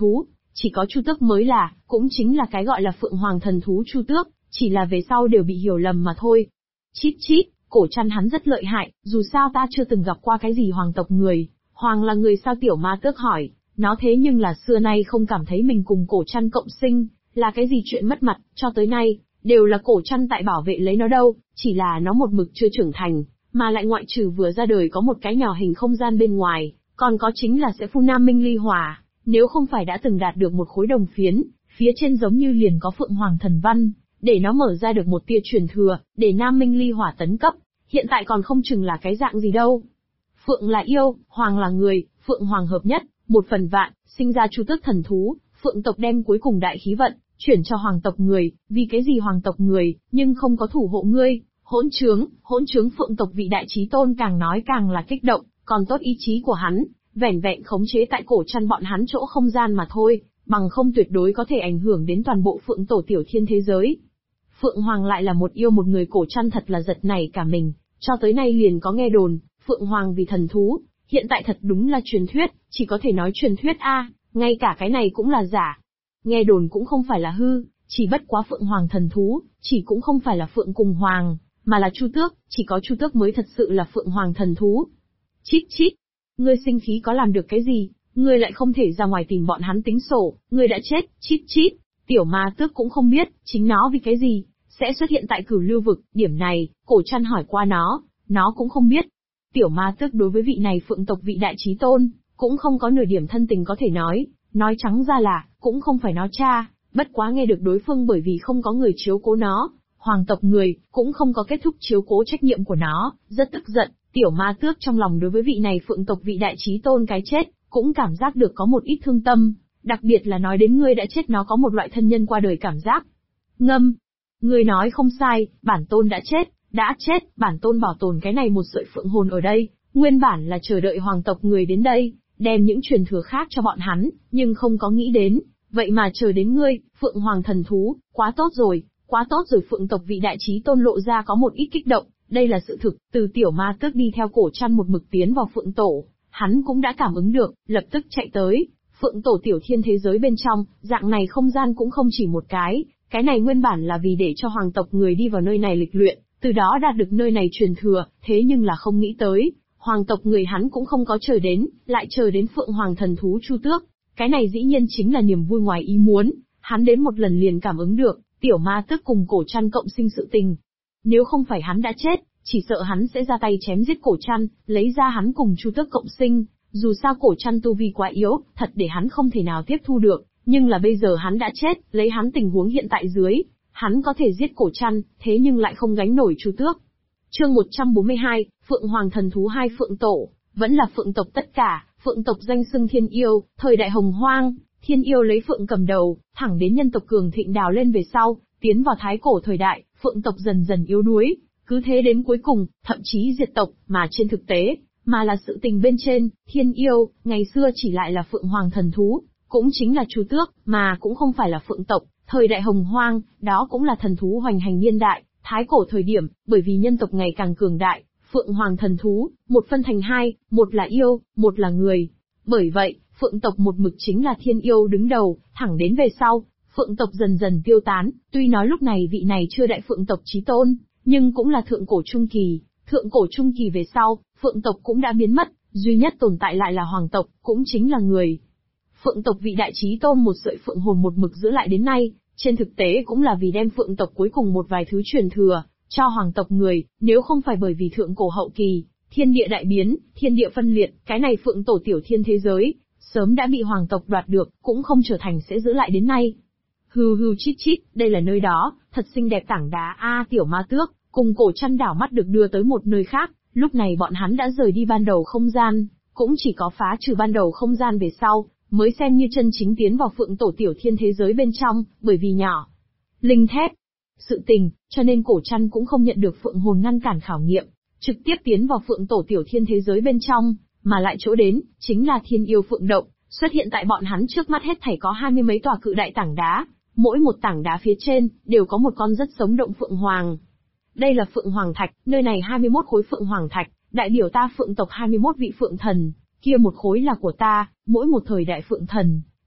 chỉ có Chu Tước mới là, cũng chính là cái gọi là Phượng Hoàng thần thú Chu Tước, chỉ là về sau đều bị hiểu lầm mà thôi. Chít chít, cổ chăn hắn rất lợi hại, dù sao ta chưa từng gặp qua cái gì hoàng tộc người. Hoàng là người sao? Tiểu ma tước hỏi, nó thế nhưng là xưa nay không cảm thấy mình cùng cổ chăn cộng sinh, là cái gì chuyện mất mặt, cho tới nay, đều là cổ chăn tại bảo vệ lấy nó đâu, chỉ là nó một mực chưa trưởng thành, mà lại ngoại trừ vừa ra đời có một cái nhỏ hình không gian bên ngoài, còn có chính là sẽ phun nam minh ly hỏa, nếu không phải đã từng đạt được một khối đồng phiến, phía trên giống như liền có Phượng Hoàng thần văn, để nó mở ra được một tia truyền thừa, để nam minh ly hỏa tấn cấp, hiện tại còn không chừng là cái dạng gì đâu. Phượng là yêu, Hoàng là người, Phượng Hoàng hợp nhất, một phần vạn, sinh ra Chu Tước thần thú, Phượng tộc đem cuối cùng đại khí vận, chuyển cho Hoàng tộc người, vì cái gì Hoàng tộc người, nhưng không có thủ hộ ngươi, hỗn trướng Phượng tộc vị đại chí tôn càng nói càng là kích động, còn tốt ý chí của hắn, vẻn vẹn khống chế tại cổ chăn bọn hắn chỗ không gian mà thôi, bằng không tuyệt đối có thể ảnh hưởng đến toàn bộ Phượng tổ tiểu thiên thế giới. Phượng Hoàng lại là một yêu một người, cổ chăn thật là giật nảy cả mình, cho tới nay liền có nghe đồn, Phượng Hoàng vì thần thú, hiện tại thật đúng là truyền thuyết, chỉ có thể nói truyền thuyết a, ngay cả cái này cũng là giả. Nghe đồn cũng không phải là hư, chỉ bất quá Phượng Hoàng thần thú, chỉ cũng không phải là Phượng cùng Hoàng, mà là Chu Tước, chỉ có Chu Tước mới thật sự là Phượng Hoàng thần thú. Chít chít, ngươi sinh khí có làm được cái gì, ngươi lại không thể ra ngoài tìm bọn hắn tính sổ, ngươi đã chết, chít chít. Tiểu ma tước cũng không biết, chính nó vì cái gì, sẽ xuất hiện tại Cửu Lưu vực, điểm này, cổ chăn hỏi qua nó cũng không biết. Tiểu ma tước đối với vị này Phượng tộc vị đại chí tôn, cũng không có nửa điểm thân tình có thể nói trắng ra là, cũng không phải nó cha, bất quá nghe được đối phương bởi vì không có người chiếu cố nó, Hoàng tộc người, cũng không có kết thúc chiếu cố trách nhiệm của nó, rất tức giận, tiểu ma tước trong lòng đối với vị này Phượng tộc vị đại chí tôn cái chết, cũng cảm giác được có một ít thương tâm, đặc biệt là nói đến ngươi đã chết nó có một loại thân nhân qua đời cảm giác. Ngâm, ngươi nói không sai, bản tôn đã chết, bản tôn bảo tồn cái này một sợi phượng hồn ở đây, nguyên bản là chờ đợi hoàng tộc người đến đây, đem những truyền thừa khác cho bọn hắn, nhưng không có nghĩ đến, vậy mà chờ đến ngươi, Phượng Hoàng thần thú, quá tốt rồi, Phượng tộc vị đại chí tôn lộ ra có một ít kích động, đây là sự thực, từ tiểu ma tước đi theo cổ chăn một mực tiến vào Phượng tổ, hắn cũng đã cảm ứng được, lập tức chạy tới, Phượng tổ tiểu thiên thế giới bên trong, dạng này không gian cũng không chỉ một cái này nguyên bản là vì để cho hoàng tộc người đi vào nơi này lịch luyện, từ đó đạt được nơi này truyền thừa, thế nhưng là không nghĩ tới, hoàng tộc người hắn cũng không có chờ đến, lại chờ đến Phượng Hoàng thần thú Chu Tước, cái này dĩ nhiên chính là niềm vui ngoài ý muốn, hắn đến một lần liền cảm ứng được, tiểu ma tước cùng cổ chăn cộng sinh sự tình. Nếu không phải hắn đã chết, chỉ sợ hắn sẽ ra tay chém giết cổ chăn, lấy ra hắn cùng Chu Tước cộng sinh, dù sao cổ chăn tu vi quá yếu, thật để hắn không thể nào tiếp thu được, nhưng là bây giờ hắn đã chết, lấy hắn tình huống hiện tại dưới, hắn có thể giết cổ chăn, thế nhưng lại không gánh nổi Chu Tước. Chương 142, Phượng Hoàng thần thú hai Phượng tổ, vẫn là Phượng tộc tất cả, Phượng tộc danh xưng thiên yêu, thời đại hồng hoang, thiên yêu lấy Phượng cầm đầu, thẳng đến nhân tộc cường thịnh đào lên về sau, tiến vào thái cổ thời đại, Phượng tộc dần dần yếu đuối, cứ thế đến cuối cùng, thậm chí diệt tộc, mà trên thực tế, mà là sự tình bên trên, thiên yêu, ngày xưa chỉ lại là Phượng Hoàng thần thú, cũng chính là Chu Tước, mà cũng không phải là Phượng tộc, thời đại hồng hoang, đó cũng là thần thú hoành hành niên đại, thái cổ thời điểm, bởi vì nhân tộc ngày càng cường đại, Phượng Hoàng thần thú, một phân thành hai, một là yêu, một là người. Bởi vậy, Phượng tộc một mực chính là thiên yêu đứng đầu, thẳng đến về sau, Phượng tộc dần dần tiêu tán, tuy nói lúc này vị này chưa đại Phượng tộc chí tôn, nhưng cũng là thượng cổ trung kỳ. Thượng cổ trung kỳ về sau, Phượng tộc cũng đã biến mất, duy nhất tồn tại lại là Hoàng tộc, cũng chính là người. Phượng tộc vị đại chí tôn một sợi phượng hồn một mực giữ lại đến nay, trên thực tế cũng là vì đem Phượng tộc cuối cùng một vài thứ truyền thừa cho Hoàng tộc người, nếu không phải bởi vì thượng cổ hậu kỳ, thiên địa đại biến, thiên địa phân liệt, cái này Phượng tổ tiểu thiên thế giới, sớm đã bị Hoàng tộc đoạt được, cũng không trở thành sẽ giữ lại đến nay. Hừ hừ chít chít, đây là nơi đó, thật xinh đẹp tảng đá a tiểu ma tước, cùng cổ chăn đảo mắt được đưa tới một nơi khác, lúc này bọn hắn đã rời đi ban đầu không gian, cũng chỉ có phá trừ ban đầu không gian về sau, mới xem như chân chính tiến vào Phượng tổ tiểu thiên thế giới bên trong, bởi vì nhỏ. Linh thép. Sự tình, cho nên cổ chăn cũng không nhận được Phượng hồn ngăn cản khảo nghiệm, trực tiếp tiến vào Phượng tổ tiểu thiên thế giới bên trong, mà lại chỗ đến, chính là thiên yêu Phượng động, xuất hiện tại bọn hắn trước mắt hết thảy có 20 mấy tòa cự đại tảng đá, mỗi một tảng đá phía trên, đều có một con rất sống động Phượng Hoàng. Đây là Phượng Hoàng Thạch, nơi này 21 khối Phượng Hoàng Thạch, đại biểu ta Phượng tộc 21 vị Phượng thần, kia một khối là của ta, mỗi một thời đại Phượng thần,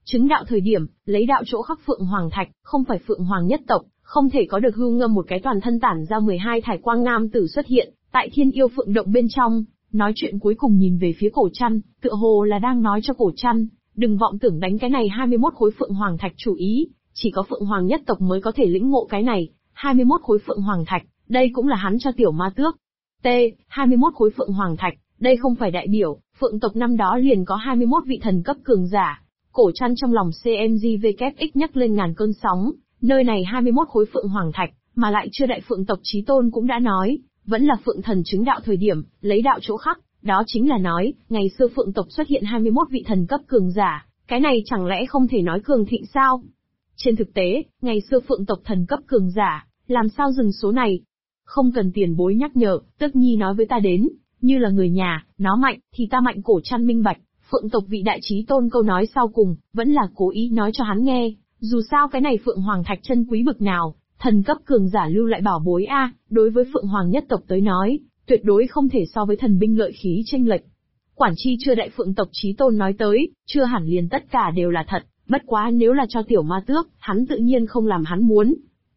Chứng đạo thời điểm, lấy đạo chỗ khắc Phượng Hoàng Thạch, không phải Phượng Hoàng nhất tộc, không thể có được hưu ngâm một cái toàn thân tản ra 12 thải quang nam tử xuất hiện, tại Thiên Yêu Phượng động bên trong, nói chuyện cuối cùng nhìn về phía Cổ Trăn, tựa hồ là đang nói cho Cổ Trăn, đừng vọng tưởng đánh cái này 21 khối Phượng Hoàng Thạch chủ ý, chỉ có Phượng Hoàng nhất tộc mới có thể lĩnh ngộ cái này, 21 khối Phượng Hoàng Thạch, đây cũng là hắn cho tiểu ma tước. 21 khối Phượng Hoàng Thạch, đây không phải đại biểu, Phượng tộc năm đó liền có 21 vị thần cấp cường giả. Cổ Trăn trong lòng CMGVKX nhắc lên ngàn cơn sóng, nơi này 21 khối Phượng Hoàng Thạch, mà lại chưa đại Phượng tộc chí tôn cũng đã nói, vẫn là Phượng thần chứng đạo thời điểm, lấy đạo chỗ khắc, đó chính là nói, ngày xưa Phượng tộc xuất hiện 21 vị thần cấp cường giả, cái này chẳng lẽ không thể nói cường thịnh sao? Trên thực tế, ngày xưa Phượng tộc thần cấp cường giả, làm sao dừng số này? Không cần tiền bối nhắc nhở, Tước Nhi nói với ta đến, như là người nhà, nó mạnh, thì ta mạnh. Cổ Trăn minh bạch, Phượng tộc vị đại chí tôn câu nói sau cùng, vẫn là cố ý nói cho hắn nghe, dù sao cái này Phượng Hoàng Thạch chân quý bực nào, thần cấp cường giả lưu lại bảo bối a, đối với Phượng Hoàng nhất tộc tới nói, tuyệt đối không thể so với thần binh lợi khí chênh lệch. Quản chi chưa đại Phượng tộc chí tôn nói tới, chưa hẳn liền tất cả đều là thật, bất quá nếu là cho tiểu ma tước, hắn tự nhiên không làm hắn muốn.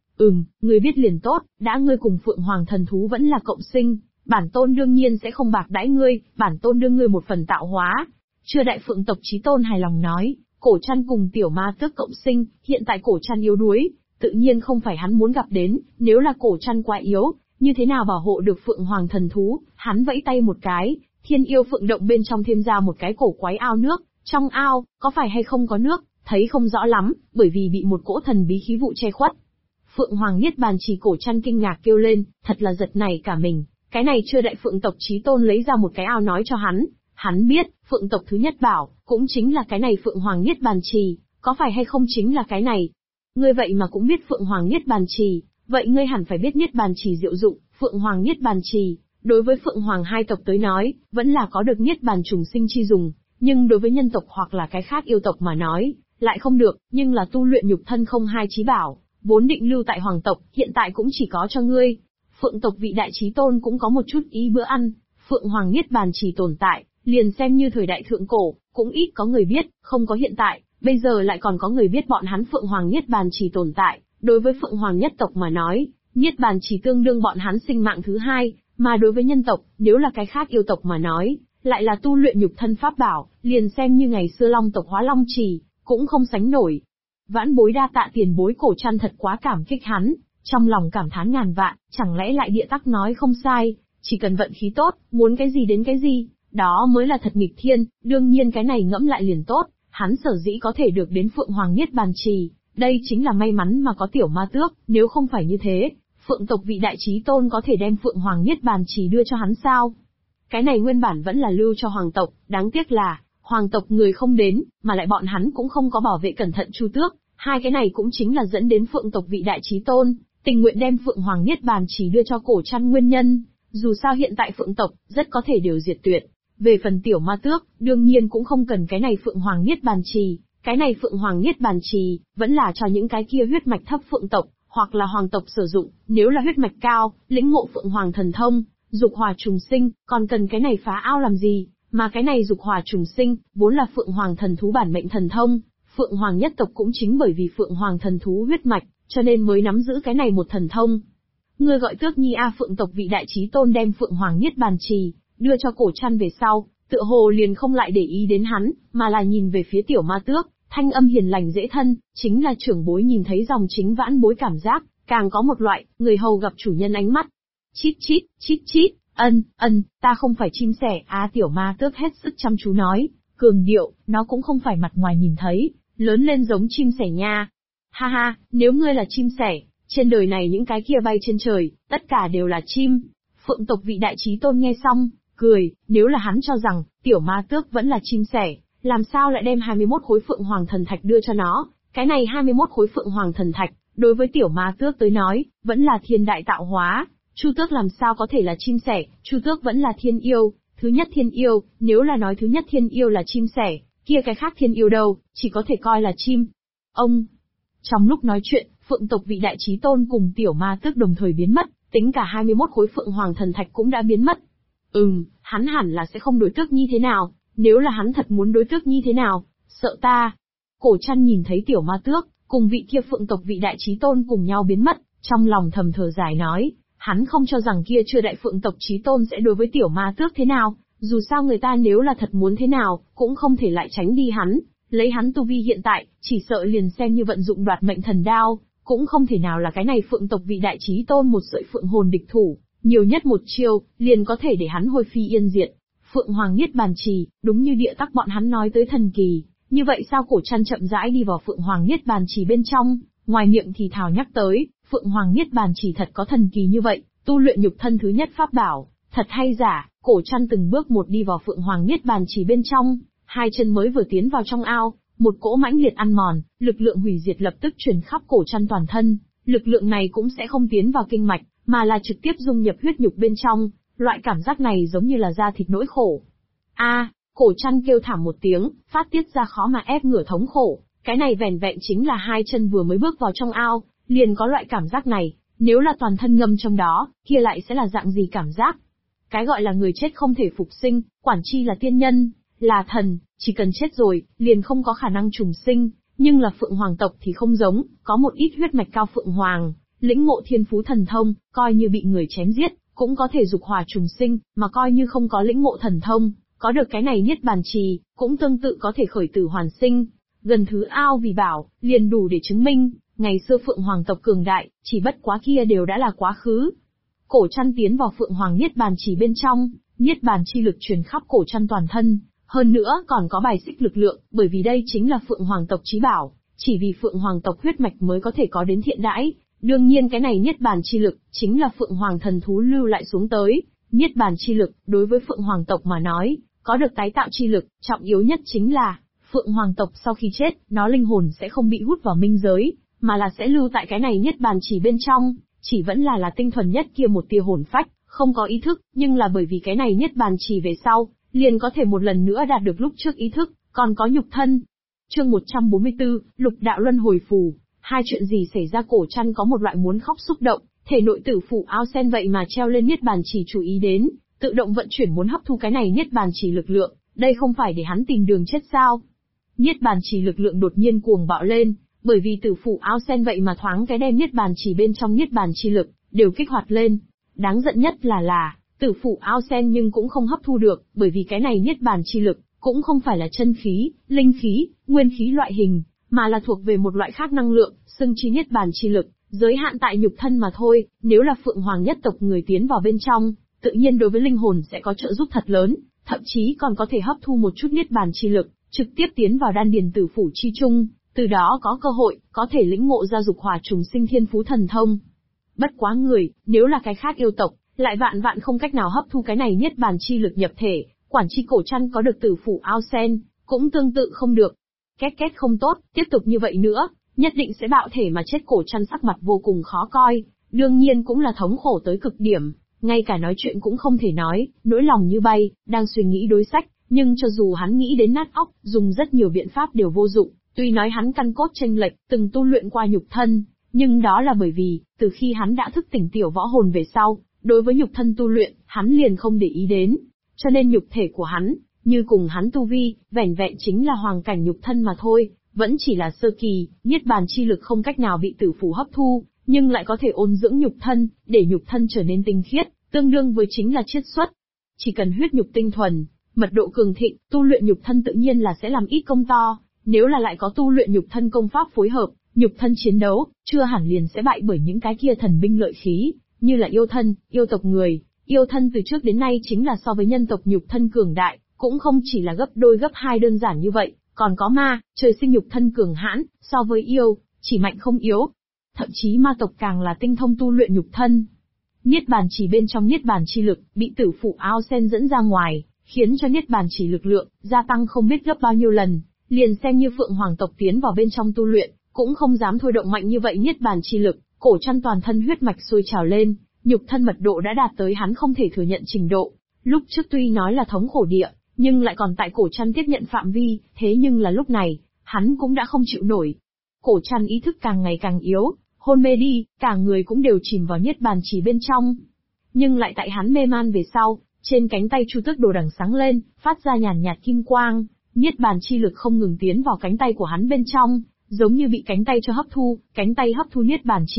Ngươi biết liền tốt, đã ngươi cùng Phượng Hoàng thần thú vẫn là cộng sinh, bản tôn đương nhiên sẽ không bạc đãi ngươi, bản tôn đưa ngươi một phần tạo hóa. Chưa đại Phượng tộc chí tôn hài lòng nói, Cổ Trăn cùng tiểu ma tước cộng sinh, hiện tại Cổ Trăn yếu đuối, tự nhiên không phải hắn muốn gặp đến, nếu là Cổ Trăn quá yếu, như thế nào bảo hộ được Phượng Hoàng thần thú, hắn vẫy tay một cái, Thiên Yêu Phượng động bên trong thêm ra một cái cổ quái ao nước, trong ao, có phải hay không có nước, thấy không rõ lắm, bởi vì bị một cỗ thần bí khí vụ che khuất. Phượng Hoàng Niết Bàn Chỉ Cổ Trăn kinh ngạc kêu lên, thật là giật nảy cả mình, cái này chưa đại Phượng tộc chí tôn lấy ra một cái ao nói cho hắn biết, Phượng tộc thứ nhất bảo, cũng chính là cái này Phượng Hoàng Niết Bàn Trì, có phải hay không chính là cái này? Ngươi vậy mà cũng biết Phượng Hoàng Niết Bàn Trì, vậy ngươi hẳn phải biết Niết Bàn Trì diệu dụng, Phượng Hoàng Niết Bàn Trì, đối với Phượng Hoàng hai tộc tới nói, vẫn là có được Niết Bàn trùng sinh chi dùng, nhưng đối với nhân tộc hoặc là cái khác yêu tộc mà nói, lại không được, nhưng là tu luyện nhục thân không hai chí bảo, vốn định lưu tại hoàng tộc, hiện tại cũng chỉ có cho ngươi. Phượng tộc vị đại chí tôn cũng có một chút ý bữa ăn, Phượng Hoàng Niết Bàn Trì tồn tại, liền xem như thời đại thượng cổ, cũng ít có người biết, không có hiện tại, bây giờ lại còn có người biết bọn hắn Phượng Hoàng Niết Bàn Trì tồn tại, đối với Phượng Hoàng nhất tộc mà nói, Niết Bàn Trì tương đương bọn hắn sinh mạng thứ hai, mà đối với nhân tộc, nếu là cái khác yêu tộc mà nói, lại là tu luyện nhục thân pháp bảo, liền xem như ngày xưa Long tộc Hóa Long Trì, cũng không sánh nổi. Vãn bối đa tạ tiền bối. Cổ Trăn thật quá cảm kích hắn, trong lòng cảm thán ngàn vạn, chẳng lẽ lại địa tắc nói không sai, chỉ cần vận khí tốt, muốn cái gì đến cái gì, đó mới là thật nghịch thiên, đương nhiên cái này ngẫm lại liền tốt, hắn sở dĩ có thể được đến Phượng Hoàng Niết Bàn Trì, đây chính là may mắn mà có tiểu ma tước, nếu không phải như thế, Phượng tộc vị đại chí tôn có thể đem Phượng Hoàng Niết Bàn Trì đưa cho hắn sao? Cái này nguyên bản vẫn là lưu cho hoàng tộc, đáng tiếc là, hoàng tộc người không đến, mà lại bọn hắn cũng không có bảo vệ cẩn thận chu tước, hai cái này cũng chính là dẫn đến Phượng tộc vị đại chí tôn, tình nguyện đem Phượng Hoàng Niết Bàn Trì đưa cho Cổ Trăn nguyên nhân, dù sao hiện tại Phượng tộc, rất có thể đều diệt tuyệt. Về phần tiểu ma tước, đương nhiên cũng không cần cái này Phượng Hoàng Niết Bàn Trì, cái này Phượng Hoàng Niết Bàn Trì, vẫn là cho những cái kia huyết mạch thấp Phượng tộc, hoặc là hoàng tộc sử dụng, nếu là huyết mạch cao, lĩnh ngộ Phượng Hoàng thần thông, dục hỏa trùng sinh, còn cần cái này phá ao làm gì, mà cái này dục hỏa trùng sinh, vốn là Phượng Hoàng thần thú bản mệnh thần thông, Phượng Hoàng nhất tộc cũng chính bởi vì Phượng Hoàng thần thú huyết mạch, cho nên mới nắm giữ cái này một thần thông. Ngươi gọi Tước Nhi a. Phượng tộc vị đại chí tôn đem Phượng Hoàng Niết Bàn Trì đưa cho Cổ Trăn về sau, tựa hồ liền không lại để ý đến hắn, mà là nhìn về phía tiểu ma tước, thanh âm hiền lành dễ thân, chính là trưởng bối nhìn thấy dòng chính vãn bối cảm giác, càng có một loại, người hầu gặp chủ nhân ánh mắt. Chít chít, chít chít, ta không phải chim sẻ, tiểu ma tước hết sức chăm chú nói, cường điệu, nó cũng không phải mặt ngoài nhìn thấy, lớn lên giống chim sẻ nha. Ha ha, nếu ngươi là chim sẻ, trên đời này những cái kia bay trên trời, tất cả đều là chim. Phượng tộc vị đại chí tôn nghe xong, cười, nếu là hắn cho rằng, tiểu ma tước vẫn là chim sẻ, làm sao lại đem 21 khối Phượng Hoàng thần thạch đưa cho nó, cái này 21 khối Phượng Hoàng thần thạch, đối với tiểu ma tước tới nói, vẫn là thiên đại tạo hóa, Chu tước làm sao có thể là chim sẻ, Chu tước vẫn là thiên yêu, thứ nhất thiên yêu, nếu là nói thứ nhất thiên yêu là chim sẻ, kia cái khác thiên yêu đâu, chỉ có thể coi là chim. Trong lúc nói chuyện, Phượng tộc vị đại chí tôn cùng tiểu ma tước đồng thời biến mất, tính cả 21 khối Phượng Hoàng thần thạch cũng đã biến mất. Hắn hẳn là sẽ không đối Tước Nhi thế nào, nếu là hắn thật muốn đối Tước Nhi thế nào, sợ ta. Cổ Trăn nhìn thấy Tiểu Ma Tước, cùng vị kia Phượng tộc vị đại chí tôn cùng nhau biến mất, trong lòng thầm thở dài nói, hắn không cho rằng kia chưa đại Phượng tộc chí tôn sẽ đối với Tiểu Ma Tước thế nào, dù sao người ta nếu là thật muốn thế nào, cũng không thể lại tránh đi hắn, lấy hắn tu vi hiện tại, chỉ sợ liền xem như vận dụng đoạt mệnh thần đao, cũng không thể nào là cái này Phượng tộc vị đại chí tôn một sợi phượng hồn địch thủ, nhiều nhất một chiêu, liền có thể để hắn hôi phi yên diệt. Phượng Hoàng Niết Bàn Trì, đúng như địa tắc bọn hắn nói tới thần kỳ, như vậy sao? Cổ Trăn chậm rãi đi vào Phượng Hoàng Niết Bàn Trì bên trong, ngoài miệng thì thào nhắc tới, Phượng Hoàng Niết Bàn Trì thật có thần kỳ như vậy, tu luyện nhục thân thứ nhất pháp bảo, thật hay giả? Cổ Trăn từng bước một đi vào Phượng Hoàng Niết Bàn Trì bên trong, hai chân mới vừa tiến vào trong ao, một cỗ mãnh liệt ăn mòn, lực lượng hủy diệt lập tức truyền khắp Cổ Trăn toàn thân, lực lượng này cũng sẽ không tiến vào kinh mạch, mà là trực tiếp dung nhập huyết nhục bên trong, loại cảm giác này giống như là da thịt nỗi khổ. Cổ Trăn kêu thảm một tiếng, phát tiết ra khó mà ép ngửa thống khổ, cái này vẻn vẹn chính là hai chân vừa mới bước vào trong ao, liền có loại cảm giác này, nếu là toàn thân ngâm trong đó, kia lại sẽ là dạng gì cảm giác? Cái gọi là người chết không thể phục sinh, quản chi là tiên nhân, là thần, chỉ cần chết rồi, liền không có khả năng trùng sinh, nhưng là Phượng Hoàng tộc thì không giống, có một ít huyết mạch cao Phượng Hoàng, lĩnh ngộ thiên phú thần thông, coi như bị người chém giết, cũng có thể dục hỏa trùng sinh, mà coi như không có lĩnh ngộ thần thông, có được cái này Niết Bàn Trì, cũng tương tự có thể khởi tử hoàn sinh. Gần thứ ao vì bảo, liền đủ để chứng minh, ngày xưa Phượng Hoàng tộc cường đại, chỉ bất quá kia đều đã là quá khứ. Cổ Trăn tiến vào Phượng Hoàng Niết Bàn Trì bên trong, Niết Bàn chi lực truyền khắp Cổ Trăn toàn thân, hơn nữa còn có bài xích lực lượng, bởi vì đây chính là Phượng Hoàng tộc chí bảo, chỉ vì Phượng Hoàng tộc huyết mạch mới có thể có đến thiện đãi. Đương nhiên cái này Niết Bàn chi lực, chính là Phượng Hoàng thần thú lưu lại xuống tới. Niết Bàn chi lực, đối với Phượng Hoàng tộc mà nói, có được tái tạo chi lực, trọng yếu nhất chính là, Phượng Hoàng tộc sau khi chết, nó linh hồn sẽ không bị hút vào minh giới, mà là sẽ lưu tại cái này Niết Bàn Trì bên trong, chỉ vẫn là tinh thuần nhất kia một tia hồn phách, không có ý thức, nhưng là bởi vì cái này Niết Bàn Trì về sau, liền có thể một lần nữa đạt được lúc trước ý thức, còn có nhục thân. Chương 144, Lục Đạo Luân Hồi Phù. Hai chuyện gì xảy ra? Cổ Trăn có một loại muốn khóc xúc động, thể nội tử phủ ao sen vậy mà treo lên Niết Bàn Trì chú ý đến, tự động vận chuyển muốn hấp thu cái này Niết Bàn Trì lực lượng, đây không phải để hắn tìm đường chết sao? Niết Bàn Trì lực lượng đột nhiên cuồng bạo lên, bởi vì tử phủ ao sen vậy mà thoáng cái đem Niết Bàn Trì bên trong Niết Bàn chi lực đều kích hoạt lên. Đáng giận nhất là tử phủ ao sen nhưng cũng không hấp thu được, bởi vì cái này Niết Bàn chi lực cũng không phải là chân khí, linh khí, nguyên khí loại hình, mà là thuộc về một loại khác năng lượng, xưng chi Niết Bàn chi lực, giới hạn tại nhục thân mà thôi. Nếu là Phượng Hoàng nhất tộc người tiến vào bên trong, tự nhiên đối với linh hồn sẽ có trợ giúp thật lớn, thậm chí còn có thể hấp thu một chút Niết Bàn chi lực, trực tiếp tiến vào đan điền tử phủ chi trung, từ đó có cơ hội, có thể lĩnh ngộ ra dục hỏa trùng sinh thiên phú thần thông. Bất quá người, nếu là cái khác yêu tộc, lại vạn vạn không cách nào hấp thu cái này Niết Bàn chi lực nhập thể, quản chi Cổ Trăn có được tử phủ ao sen, cũng tương tự không được. Két két không tốt, tiếp tục như vậy nữa, nhất định sẽ bạo thể mà chết. Cổ Trăn sắc mặt vô cùng khó coi, đương nhiên cũng là thống khổ tới cực điểm, ngay cả nói chuyện cũng không thể nói, nỗi lòng như bay, đang suy nghĩ đối sách, nhưng cho dù hắn nghĩ đến nát óc, dùng rất nhiều biện pháp đều vô dụng, tuy nói hắn căn cốt chênh lệch, từng tu luyện qua nhục thân, nhưng đó là bởi vì, từ khi hắn đã thức tỉnh tiểu võ hồn về sau, đối với nhục thân tu luyện, hắn liền không để ý đến, cho nên nhục thể của hắn, như cùng hắn tu vi, vẻn vẹn chính là hoàng cảnh nhục thân mà thôi, vẫn chỉ là sơ kỳ. Niết Bàn chi lực không cách nào bị tử phủ hấp thu, nhưng lại có thể ôn dưỡng nhục thân, để nhục thân trở nên tinh khiết, tương đương với chính là chiết xuất. Chỉ cần huyết nhục tinh thuần, mật độ cường thịnh, tu luyện nhục thân tự nhiên là sẽ làm ít công to, nếu là lại có tu luyện nhục thân công pháp phối hợp, nhục thân chiến đấu, chưa hẳn liền sẽ bại bởi những cái kia thần binh lợi khí, như là yêu thân, yêu tộc người. Yêu thân từ trước đến nay chính là so với nhân tộc nhục thân cường đại, cũng không chỉ là gấp đôi gấp hai đơn giản như vậy, còn có ma, trời sinh nhục thân cường hãn, so với yêu, chỉ mạnh không yếu. Thậm chí ma tộc càng là tinh thông tu luyện nhục thân. Niết Bàn Trì bên trong Niết Bàn chi lực, bị tử phủ ao sen dẫn ra ngoài, khiến cho Niết Bàn Trì lực lượng, gia tăng không biết gấp bao nhiêu lần, liền xem như Phượng Hoàng tộc tiến vào bên trong tu luyện, cũng không dám thôi động mạnh như vậy Niết Bàn chi lực. Cổ Trăn toàn thân huyết mạch sôi trào lên, nhục thân mật độ đã đạt tới hắn không thể thừa nhận trình độ. Lúc trước tuy nói là thống khổ địa, nhưng lại còn tại Cổ Trăn tiếp nhận phạm vi, thế nhưng là lúc này, hắn cũng đã không chịu nổi. Cổ Trăn ý thức càng ngày càng yếu, hôn mê đi, cả người cũng đều chìm vào Niết Bàn Trì bên trong. Nhưng lại tại hắn mê man về sau, trên cánh tay Chu Tước Đồ đằng sáng lên, phát ra nhàn nhạt kim quang, Niết bàn chi lực không ngừng tiến vào cánh tay của hắn bên trong, giống như bị cánh tay cho hấp thu, cánh tay hấp thu niết bàn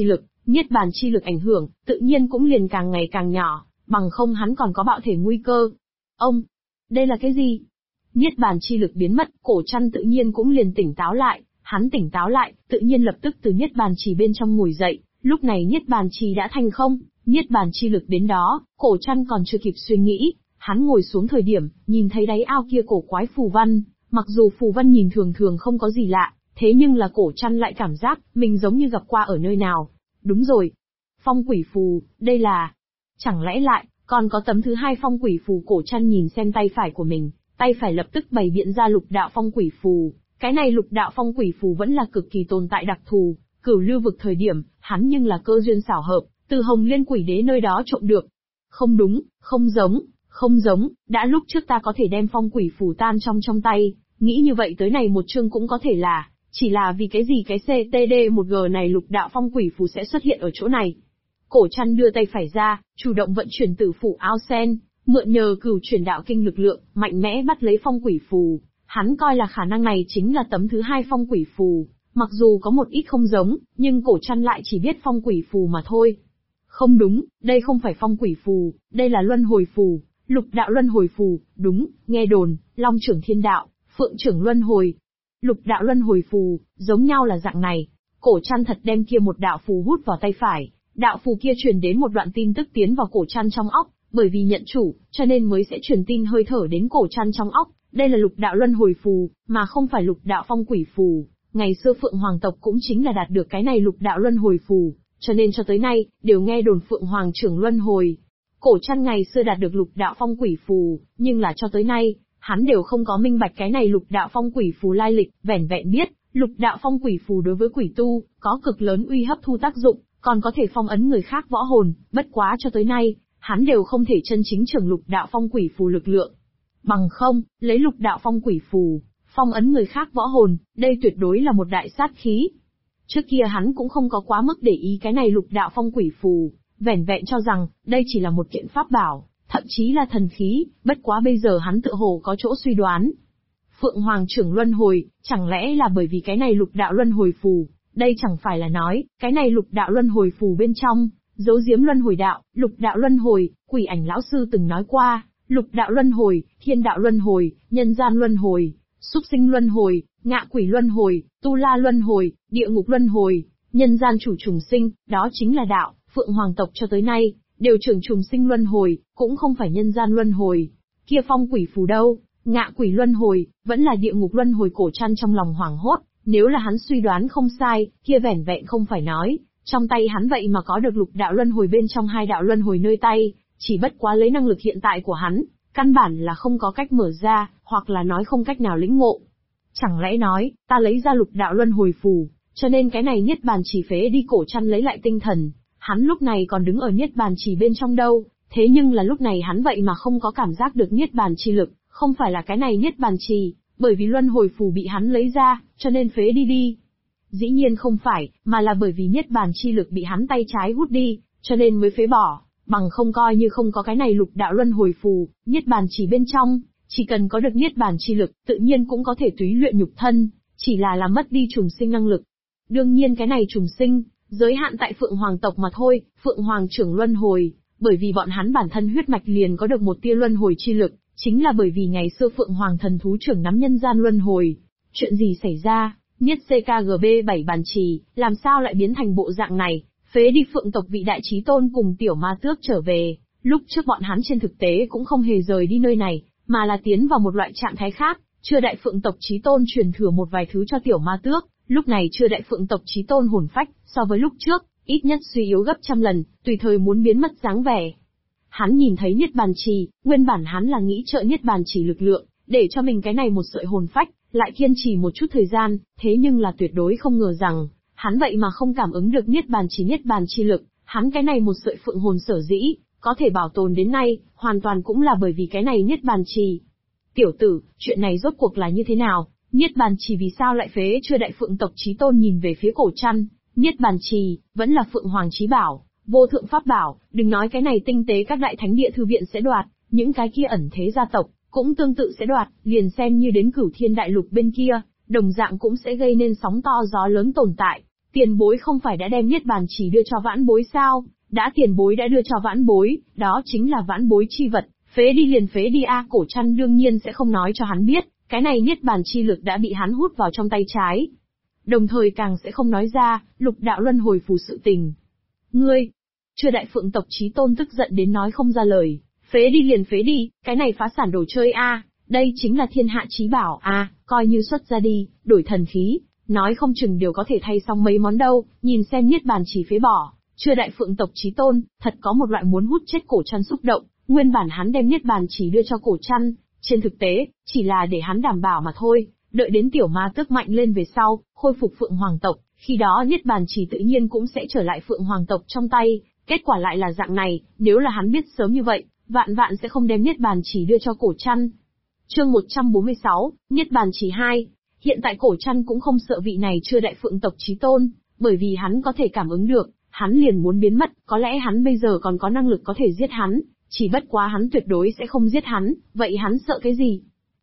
chi lực ảnh hưởng, tự nhiên cũng liền càng ngày càng nhỏ, bằng không hắn còn có bạo thể nguy cơ. Ông, đây là cái gì? Niết bàn chi lực biến mất, Cổ Trăn tự nhiên cũng liền tỉnh táo lại, hắn tỉnh táo lại, tự nhiên lập tức từ niết bàn trì bên trong ngồi dậy, lúc này niết bàn trì đã thành không, niết bàn chi lực đến đó, Cổ Trăn còn chưa kịp suy nghĩ, hắn ngồi xuống thời điểm, nhìn thấy đáy ao kia cổ quái phù văn, mặc dù phù văn nhìn thường thường không có gì lạ, thế nhưng là Cổ Trăn lại cảm giác, mình giống như gặp qua ở nơi nào. Đúng rồi. Phong quỷ phù, đây là... Chẳng lẽ lại, còn có tấm thứ hai phong quỷ phù? Cổ Trăn nhìn xem tay phải của mình, tay phải lập tức bày biện ra lục đạo phong quỷ phù. Cái này lục đạo phong quỷ phù vẫn là cực kỳ tồn tại đặc thù, Cửu Lưu vực thời điểm, hắn nhưng là cơ duyên xảo hợp, từ Hồng Liên Quỷ Đế nơi đó trộm được. Không đúng, không giống, đã lúc trước ta có thể đem phong quỷ phù tan trong tay, nghĩ như vậy tới này một chương cũng có thể là, chỉ là vì cái gì cái CTD1G này lục đạo phong quỷ phù sẽ xuất hiện ở chỗ này. Cổ Trăn đưa tay phải ra, chủ động vận chuyển tử phủ ao sen, mượn nhờ cửu chuyển đạo kinh lực lượng, mạnh mẽ bắt lấy phong quỷ phù. Hắn coi là khả năng này chính là tấm thứ hai phong quỷ phù, mặc dù có một ít không giống, nhưng Cổ Trăn lại chỉ biết phong quỷ phù mà thôi. Không đúng, đây không phải phong quỷ phù, đây là luân hồi phù, lục đạo luân hồi phù, đúng, nghe đồn, long trưởng thiên đạo, phượng trưởng luân hồi. Lục đạo luân hồi phù, giống nhau là dạng này. Cổ Trăn thật đem kia một đạo phù hút vào tay phải, đạo phù kia truyền đến một đoạn tin tức tiến vào Cổ Trăn trong óc, bởi vì nhận chủ, cho nên mới sẽ truyền tin hơi thở đến Cổ Trăn trong óc. Đây là lục đạo luân hồi phù, mà không phải lục đạo phong quỷ phù. Ngày xưa Phượng Hoàng tộc cũng chính là đạt được cái này lục đạo luân hồi phù, cho nên cho tới nay, đều nghe đồn Phượng Hoàng trưởng luân hồi. Cổ Trăn ngày xưa đạt được lục đạo phong quỷ phù, nhưng là cho tới nay, hắn đều không có minh bạch cái này lục đạo phong quỷ phù lai lịch, vẻn vẹn biết, lục đạo phong quỷ phù đối với quỷ tu, có cực lớn uy hấp thu tác dụng, còn có thể phong ấn người khác võ hồn, bất quá cho tới nay, hắn đều không thể chân chính trưởng lục đạo phong quỷ phù lực lượng. Bằng không, lấy lục đạo phong quỷ phù, phong ấn người khác võ hồn, đây tuyệt đối là một đại sát khí. Trước kia hắn cũng không có quá mức để ý cái này lục đạo phong quỷ phù, vẻn vẹn cho rằng, đây chỉ là một kiện pháp bảo, thậm chí là thần khí, bất quá bây giờ hắn tựa hồ có chỗ suy đoán. Phượng Hoàng trưởng luân hồi, chẳng lẽ là bởi vì cái này lục đạo luân hồi phù, đây chẳng phải là nói, cái này lục đạo luân hồi phù bên trong, giấu giếm luân hồi đạo, lục đạo luân hồi, Quỷ Ảnh lão sư từng nói qua, lục đạo luân hồi, thiên đạo luân hồi, nhân gian luân hồi, súc sinh luân hồi, ngạ quỷ luân hồi, tu la luân hồi, địa ngục luân hồi, nhân gian chủ trùng sinh, đó chính là đạo. Phượng Hoàng tộc cho tới nay, đều trưởng trùng sinh luân hồi, cũng không phải nhân gian luân hồi. Kia phong quỷ phù đâu, ngạ quỷ luân hồi, vẫn là địa ngục luân hồi? Cổ Trăn trong lòng hoảng hốt, nếu là hắn suy đoán không sai, kia vẻn vẹn không phải nói, trong tay hắn vậy mà có được lục đạo luân hồi bên trong hai đạo luân hồi nơi tay, chỉ bất quá lấy năng lực hiện tại của hắn, căn bản là không có cách mở ra, hoặc là nói không cách nào lĩnh ngộ. Chẳng lẽ nói, ta lấy ra lục đạo luân hồi phù, cho nên cái này niết bàn chỉ phế đi? Cổ Trăn lấy lại tinh thần. Hắn lúc này còn đứng ở niết bàn chỉ bên trong đâu, thế nhưng là lúc này hắn vậy mà không có cảm giác được niết bàn chi lực, không phải là cái này niết bàn trì, bởi vì luân hồi phù bị hắn lấy ra, cho nên phế đi. Dĩ nhiên không phải, mà là bởi vì niết bàn chi lực bị hắn tay trái hút đi, cho nên mới phế bỏ, bằng không coi như không có cái này lục đạo luân hồi phù, niết bàn chỉ bên trong, chỉ cần có được niết bàn chi lực, tự nhiên cũng có thể túy luyện nhục thân, chỉ là mất đi trùng sinh năng lực. Đương nhiên cái này trùng sinh, giới hạn tại Phượng Hoàng tộc mà thôi. Phượng Hoàng trưởng luân hồi, bởi vì bọn hắn bản thân huyết mạch liền có được một tia luân hồi chi lực, chính là bởi vì ngày xưa Phượng Hoàng thần thú trưởng nắm nhân gian luân hồi. Chuyện gì xảy ra, niết CKGB 7 bàn trì, làm sao lại biến thành bộ dạng này? Phế đi Phượng tộc vị đại chí tôn cùng tiểu ma tước trở về, lúc trước bọn hắn trên thực tế cũng không hề rời đi nơi này, mà là tiến vào một loại trạng thái khác, chưa đại Phượng tộc chí tôn truyền thừa một vài thứ cho tiểu ma tước. Lúc này chưa đại Phượng tộc chí tôn hồn phách, so với lúc trước, ít nhất suy yếu gấp trăm lần, tùy thời muốn biến mất dáng vẻ. Hắn nhìn thấy niết bàn trì, nguyên bản hắn là nghĩ trợ niết bàn trì lực lượng, để cho mình cái này một sợi hồn phách, lại kiên trì một chút thời gian, thế nhưng là tuyệt đối không ngờ rằng, hắn vậy mà không cảm ứng được niết bàn chi lực, hắn cái này một sợi phượng hồn sở dĩ, có thể bảo tồn đến nay, hoàn toàn cũng là bởi vì cái này niết bàn trì. Tiểu tử, chuyện này rốt cuộc là như thế nào? Niết bàn trì vì sao lại phế? Chưa đại Phượng tộc chí tôn nhìn về phía Cổ Trăn, niết bàn trì, vẫn là Phượng Hoàng chí bảo, vô thượng pháp bảo, đừng nói cái này tinh tế các đại thánh địa thư viện sẽ đoạt, những cái kia ẩn thế gia tộc, cũng tương tự sẽ đoạt, liền xem như đến Cửu Thiên Đại Lục bên kia, đồng dạng cũng sẽ gây nên sóng to gió lớn tồn tại. Tiền bối không phải đã đem Niết Bàn Chỉ đưa cho vãn bối sao? Đã tiền bối đã đưa cho vãn bối, đó chính là vãn bối chi vật, phế đi liền phế đi a. Cổ Trăn đương nhiên sẽ không nói cho hắn biết, cái này Niết Bàn chi lực đã bị hắn hút vào trong tay trái. Đồng thời càng sẽ không nói ra, lục đạo luân hồi phù sự tình. Ngươi, chưa Đại Phượng tộc Chí Tôn tức giận đến nói không ra lời, phế đi liền phế đi, cái này phá sản đồ chơi a, đây chính là thiên hạ chí bảo a, coi như xuất ra đi, đổi thần khí, nói không chừng đều có thể thay xong mấy món đâu, nhìn xem Niết Bàn chỉ phế bỏ. Chưa Đại Phượng tộc Chí Tôn, thật có một loại muốn hút chết Cổ Trăn xúc động, nguyên bản hắn đem Niết Bàn chỉ đưa cho Cổ Trăn, trên thực tế, chỉ là để hắn đảm bảo mà thôi, đợi đến tiểu ma tước mạnh lên về sau, khôi phục Phượng Hoàng tộc, khi đó Niết Bàn chỉ tự nhiên cũng sẽ trở lại Phượng Hoàng tộc trong tay, kết quả lại là dạng này, nếu là hắn biết sớm như vậy, vạn vạn sẽ không đem Niết Bàn chỉ đưa cho Cổ Trăn. Chương 146, Niết Bàn chỉ 2. Hiện tại Cổ Trăn cũng không sợ vị này Chưa Đại Phượng tộc Chí Tôn, bởi vì hắn có thể cảm ứng được, hắn liền muốn biến mất, có lẽ hắn bây giờ còn có năng lực có thể giết hắn, chỉ bất quá hắn tuyệt đối sẽ không giết hắn, vậy hắn sợ cái gì?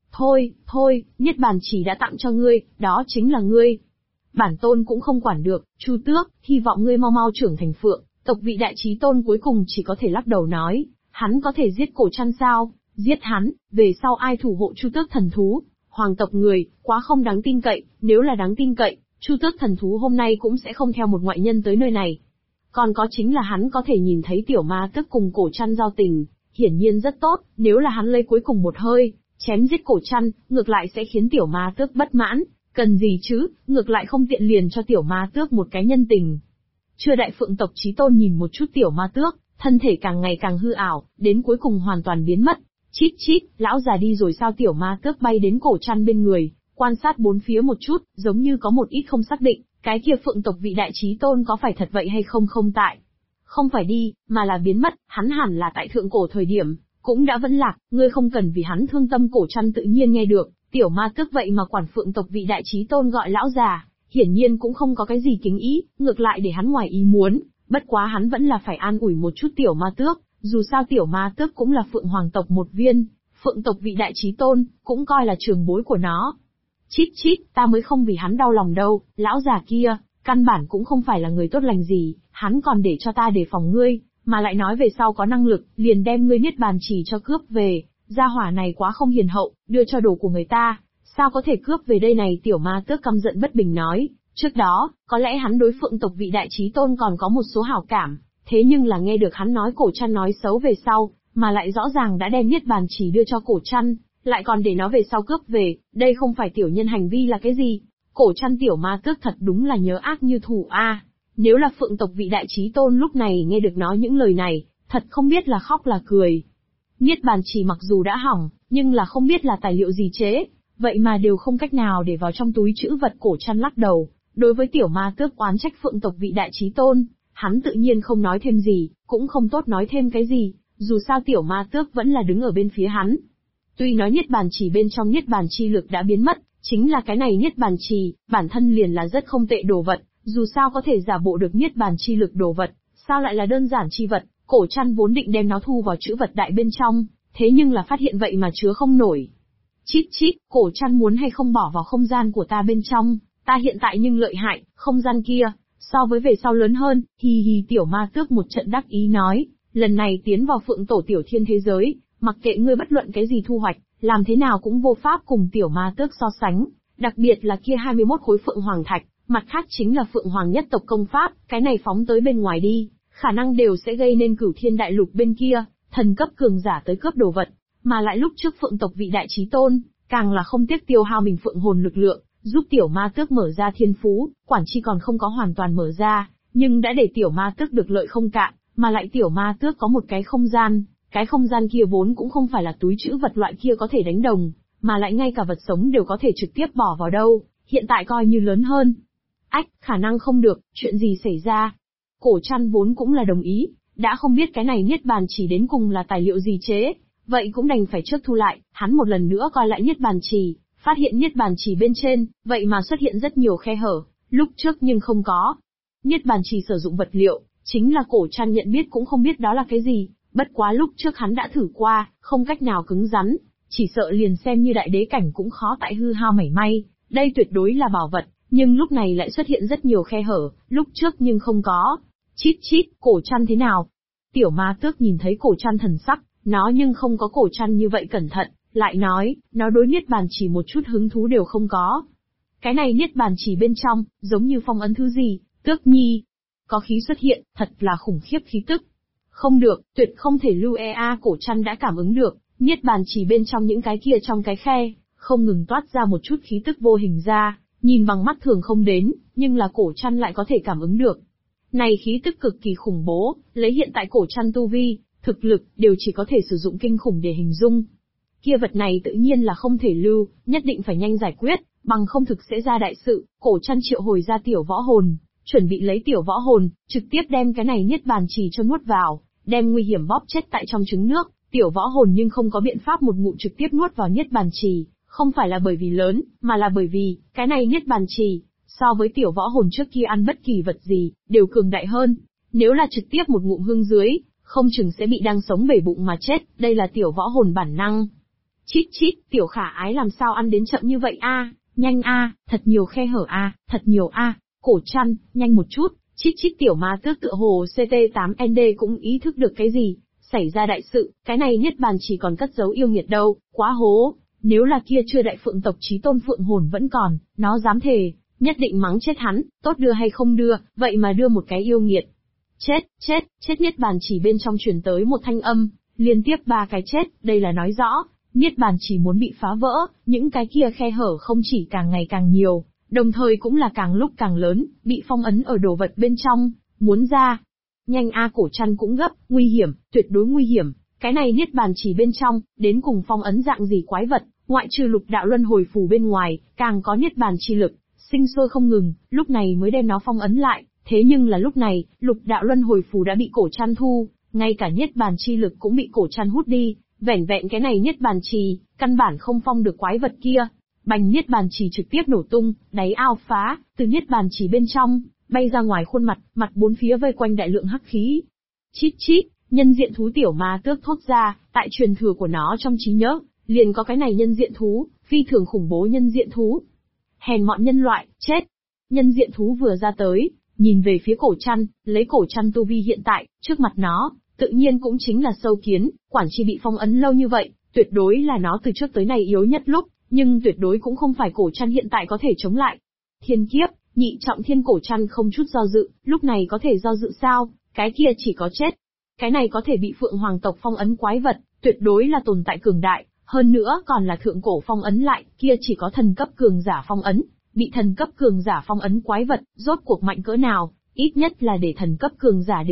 Thôi, Niết Bàn chỉ đã tặng cho ngươi, đó chính là ngươi. Bản tôn cũng không quản được, Chu Tước, hy vọng ngươi mau mau trưởng thành Phượng tộc vị đại Chí Tôn cuối cùng chỉ có thể lắc đầu nói, hắn có thể giết Cổ Trăn sao? Giết hắn, về sau ai thủ hộ Chu Tước thần thú? Hoàng tộc người, quá không đáng tin cậy, nếu là đáng tin cậy, Chu Tước thần thú hôm nay cũng sẽ không theo một ngoại nhân tới nơi này. Còn có chính là hắn có thể nhìn thấy tiểu ma tước cùng Cổ Trăn giao tình, hiển nhiên rất tốt, nếu là hắn lấy cuối cùng một hơi, chém giết Cổ Trăn, ngược lại sẽ khiến tiểu ma tước bất mãn, cần gì chứ, ngược lại không tiện liền cho tiểu ma tước một cái nhân tình. Chưa Đại Phượng tộc Chí Tôn nhìn một chút tiểu ma tước, thân thể càng ngày càng hư ảo, đến cuối cùng hoàn toàn biến mất. Chít chít, lão già đi rồi sao? Tiểu ma tước bay đến Cổ Trăn bên người, quan sát bốn phía một chút, giống như có một ít không xác định, cái kia Phượng tộc vị đại Chí Tôn có phải thật vậy hay không không tại. Không phải đi, mà là biến mất, hắn hẳn là tại thượng cổ thời điểm, cũng đã vẫn lạc, ngươi không cần vì hắn thương tâm. Cổ Trăn tự nhiên nghe được, tiểu ma tước vậy mà quản Phượng tộc vị đại Chí Tôn gọi lão già, hiển nhiên cũng không có cái gì kính ý, ngược lại để hắn ngoài ý muốn, bất quá hắn vẫn là phải an ủi một chút tiểu ma tước, dù sao tiểu ma tước cũng là Phượng Hoàng tộc một viên, Phượng tộc vị đại Chí Tôn, cũng coi là trường bối của nó. Chít chít, ta mới không vì hắn đau lòng đâu, lão già kia, căn bản cũng không phải là người tốt lành gì, hắn còn để cho ta đề phòng ngươi, mà lại nói về sau có năng lực, liền đem ngươi Niết Bàn chỉ cho cướp về, gia hỏa này quá không hiền hậu, đưa cho đồ của người ta, sao có thể cướp về đây này? Tiểu ma tước căm giận bất bình nói, trước đó, có lẽ hắn đối Phượng tộc vị đại Chí Tôn còn có một số hảo cảm, thế nhưng là nghe được hắn nói Cổ Trăn nói xấu về sau, mà lại rõ ràng đã đem Niết Bàn chỉ đưa cho Cổ Trăn, lại còn để nó về sau cướp về, đây không phải tiểu nhân hành vi là cái gì? Cổ Trăn tiểu ma tước thật đúng là nhớ ác như thù a. Nếu là Phượng tộc vị đại Chí Tôn lúc này nghe được nói những lời này, thật không biết là khóc là cười. Niết Bàn chỉ mặc dù đã hỏng, nhưng là không biết là tài liệu gì chế, vậy mà đều không cách nào để vào trong túi trữ vật. Cổ Trăn lắc đầu, đối với tiểu ma tước oán trách Phượng tộc vị đại Chí Tôn, hắn tự nhiên không nói thêm gì, cũng không tốt nói thêm cái gì, dù sao tiểu ma tước vẫn là đứng ở bên phía hắn. Tuy nói Niết Bàn chỉ bên trong Niết Bàn chi lực đã biến mất, chính là cái này Niết Bàn chỉ, bản thân liền là rất không tệ đồ vật, dù sao có thể giả bộ được Niết Bàn chi lực đồ vật, sao lại là đơn giản chi vật? Cổ Trăn vốn định đem nó thu vào trữ vật đại bên trong, thế nhưng là phát hiện vậy mà chứa không nổi. Chít chít, Cổ Trăn muốn hay không bỏ vào không gian của ta bên trong, ta hiện tại nhưng lợi hại, không gian kia, so với về sau lớn hơn, hi hi. Tiểu ma tước một trận đắc ý nói, lần này tiến vào Phượng tổ tiểu thiên thế giới, mặc kệ ngươi bất luận cái gì thu hoạch, làm thế nào cũng vô pháp cùng tiểu ma tước so sánh, đặc biệt là kia 21 khối Phượng Hoàng thạch, mặt khác chính là Phượng Hoàng nhất tộc công pháp, cái này phóng tới bên ngoài đi, khả năng đều sẽ gây nên Cửu Thiên Đại Lục bên kia, thần cấp cường giả tới cướp đồ vật, mà lại lúc trước Phượng tộc vị đại Chí Tôn, càng là không tiếc tiêu hao mình Phượng hồn lực lượng, giúp tiểu ma tước mở ra thiên phú, quản chi còn không có hoàn toàn mở ra, nhưng đã để tiểu ma tước được lợi không cạn, mà lại tiểu ma tước có một cái không gian kia vốn cũng không phải là túi trữ vật loại kia có thể đánh đồng, mà lại ngay cả vật sống đều có thể trực tiếp bỏ vào đâu, hiện tại coi như lớn hơn. Ách, khả năng không được, chuyện gì xảy ra? Cổ Trăn vốn cũng là đồng ý, đã không biết cái này Niết Bàn chỉ đến cùng là tài liệu gì chế, vậy cũng đành phải trước thu lại, hắn một lần nữa coi lại Niết Bàn chỉ, phát hiện Niết Bàn chỉ bên trên, vậy mà xuất hiện rất nhiều khe hở, lúc trước nhưng không có. Niết Bàn chỉ sử dụng vật liệu, chính là Cổ Trăn nhận biết cũng không biết đó là cái gì, bất quá lúc trước hắn đã thử qua, không cách nào cứng rắn, Chỉ sợ liền xem như đại đế cảnh cũng khó tại hư hao mảy may, đây tuyệt đối là bảo vật, nhưng lúc này lại xuất hiện rất nhiều khe hở, lúc trước nhưng không có. Chít chít, cổ trăn thế nào? Tiểu ma tước nhìn thấy cổ trăn thần sắc, nó nhưng không có cổ trăn như vậy cẩn thận, lại nói, nó đối niết bàn chỉ một chút hứng thú đều không có. Cái này niết bàn chỉ bên trong, giống như phong ấn thứ gì, Tước Nhi. Có khí xuất hiện, thật là khủng khiếp khí tức. Không được, tuyệt không thể lưu cổ trăn đã cảm ứng được, niết bàn chỉ bên trong những cái kia trong cái khe, không ngừng toát ra một chút khí tức vô hình ra, nhìn bằng mắt thường không đến, nhưng là cổ trăn lại có thể cảm ứng được. Này khí tức cực kỳ khủng bố, lấy hiện tại cổ trăn tu vi, thực lực, đều chỉ có thể sử dụng kinh khủng để hình dung. Kia vật này tự nhiên là không thể lưu, nhất định phải nhanh giải quyết, bằng không thực sẽ ra đại sự. Cổ trăn triệu hồi ra tiểu võ hồn, chuẩn bị lấy tiểu võ hồn, trực tiếp đem cái này niết bàn chỉ cho nuốt vào, đem nguy hiểm bóp chết tại trong trứng nước. Tiểu võ hồn nhưng không có biện pháp một ngụm trực tiếp nuốt vào niết bàn chỉ, không phải là bởi vì lớn, mà là bởi vì, cái này niết bàn chỉ, so với tiểu võ hồn trước kia ăn bất kỳ vật gì, đều cường đại hơn. Nếu là trực tiếp một ngụm hương dưới, không chừng sẽ bị đang sống bể bụng mà chết, đây là tiểu võ hồn bản năng. Chít chít, tiểu khả ái làm sao ăn đến chậm như vậy a? Nhanh a, thật nhiều khe hở a, thật nhiều a. Cổ trăn, nhanh một chút. Chít chít tiểu ma tước tựa hồ CT8ND cũng ý thức được cái gì, xảy ra đại sự, cái này niết bàn chỉ còn cất giấu yêu nghiệt đâu, quá hố. Nếu là kia chưa đại phượng tộc chí tôn phượng hồn vẫn còn, nó dám thề, nhất định mắng chết hắn, tốt đưa hay không đưa, vậy mà đưa một cái yêu nghiệt. Chết niết bàn chỉ bên trong truyền tới một thanh âm, liên tiếp 3 cái chết, đây là nói rõ, niết bàn chỉ muốn bị phá vỡ, những cái kia khe hở không chỉ càng ngày càng nhiều, đồng thời cũng là càng lúc càng lớn, bị phong ấn ở đồ vật bên trong, muốn ra. Nhanh a, cổ trăn cũng gấp, nguy hiểm, tuyệt đối nguy hiểm, cái này niết bàn chỉ bên trong, đến cùng phong ấn dạng gì quái vật, ngoại trừ lục đạo luân hồi phù bên ngoài, càng có niết bàn chi lực, sinh sôi không ngừng, lúc này mới đem nó phong ấn lại. Thế nhưng là lúc này, lục đạo luân hồi phù đã bị cổ trăn thu, ngay cả niết bàn chi lực cũng bị cổ trăn hút đi, vẻn vẹn cái này niết bàn trì, căn bản không phong được quái vật kia. Bành, niết bàn trì trực tiếp nổ tung, đáy ao phá, từ niết bàn trì bên trong, bay ra ngoài khuôn mặt, mặt bốn phía vây quanh đại lượng hắc khí. Chít chít, nhân diện thú tiểu ma tước thốt ra, tại truyền thừa của nó trong trí nhớ, liền có cái này nhân diện thú, phi thường khủng bố nhân diện thú. Hèn mọn nhân loại, chết. Nhân diện thú vừa ra tới, nhìn về phía cổ trăn, lấy cổ trăn tu vi hiện tại, trước mặt nó, tự nhiên cũng chính là sâu kiến, quản chi bị phong ấn lâu như vậy, tuyệt đối là nó từ trước tới nay yếu nhất lúc, nhưng tuyệt đối cũng không phải cổ trăn hiện tại có thể chống lại. Thiên kiếp, nhị trọng thiên cổ trăn không chút do dự, lúc này có thể do dự sao, cái kia chỉ có chết. Cái này có thể bị phượng hoàng tộc phong ấn quái vật, tuyệt đối là tồn tại cường đại, hơn nữa còn là thượng cổ phong ấn lại, kia chỉ có thần cấp cường giả phong ấn. Bị thần cấp cường giả phong ấn quái vật, rốt cuộc mạnh cỡ nào, ít nhất là để thần cấp cường giả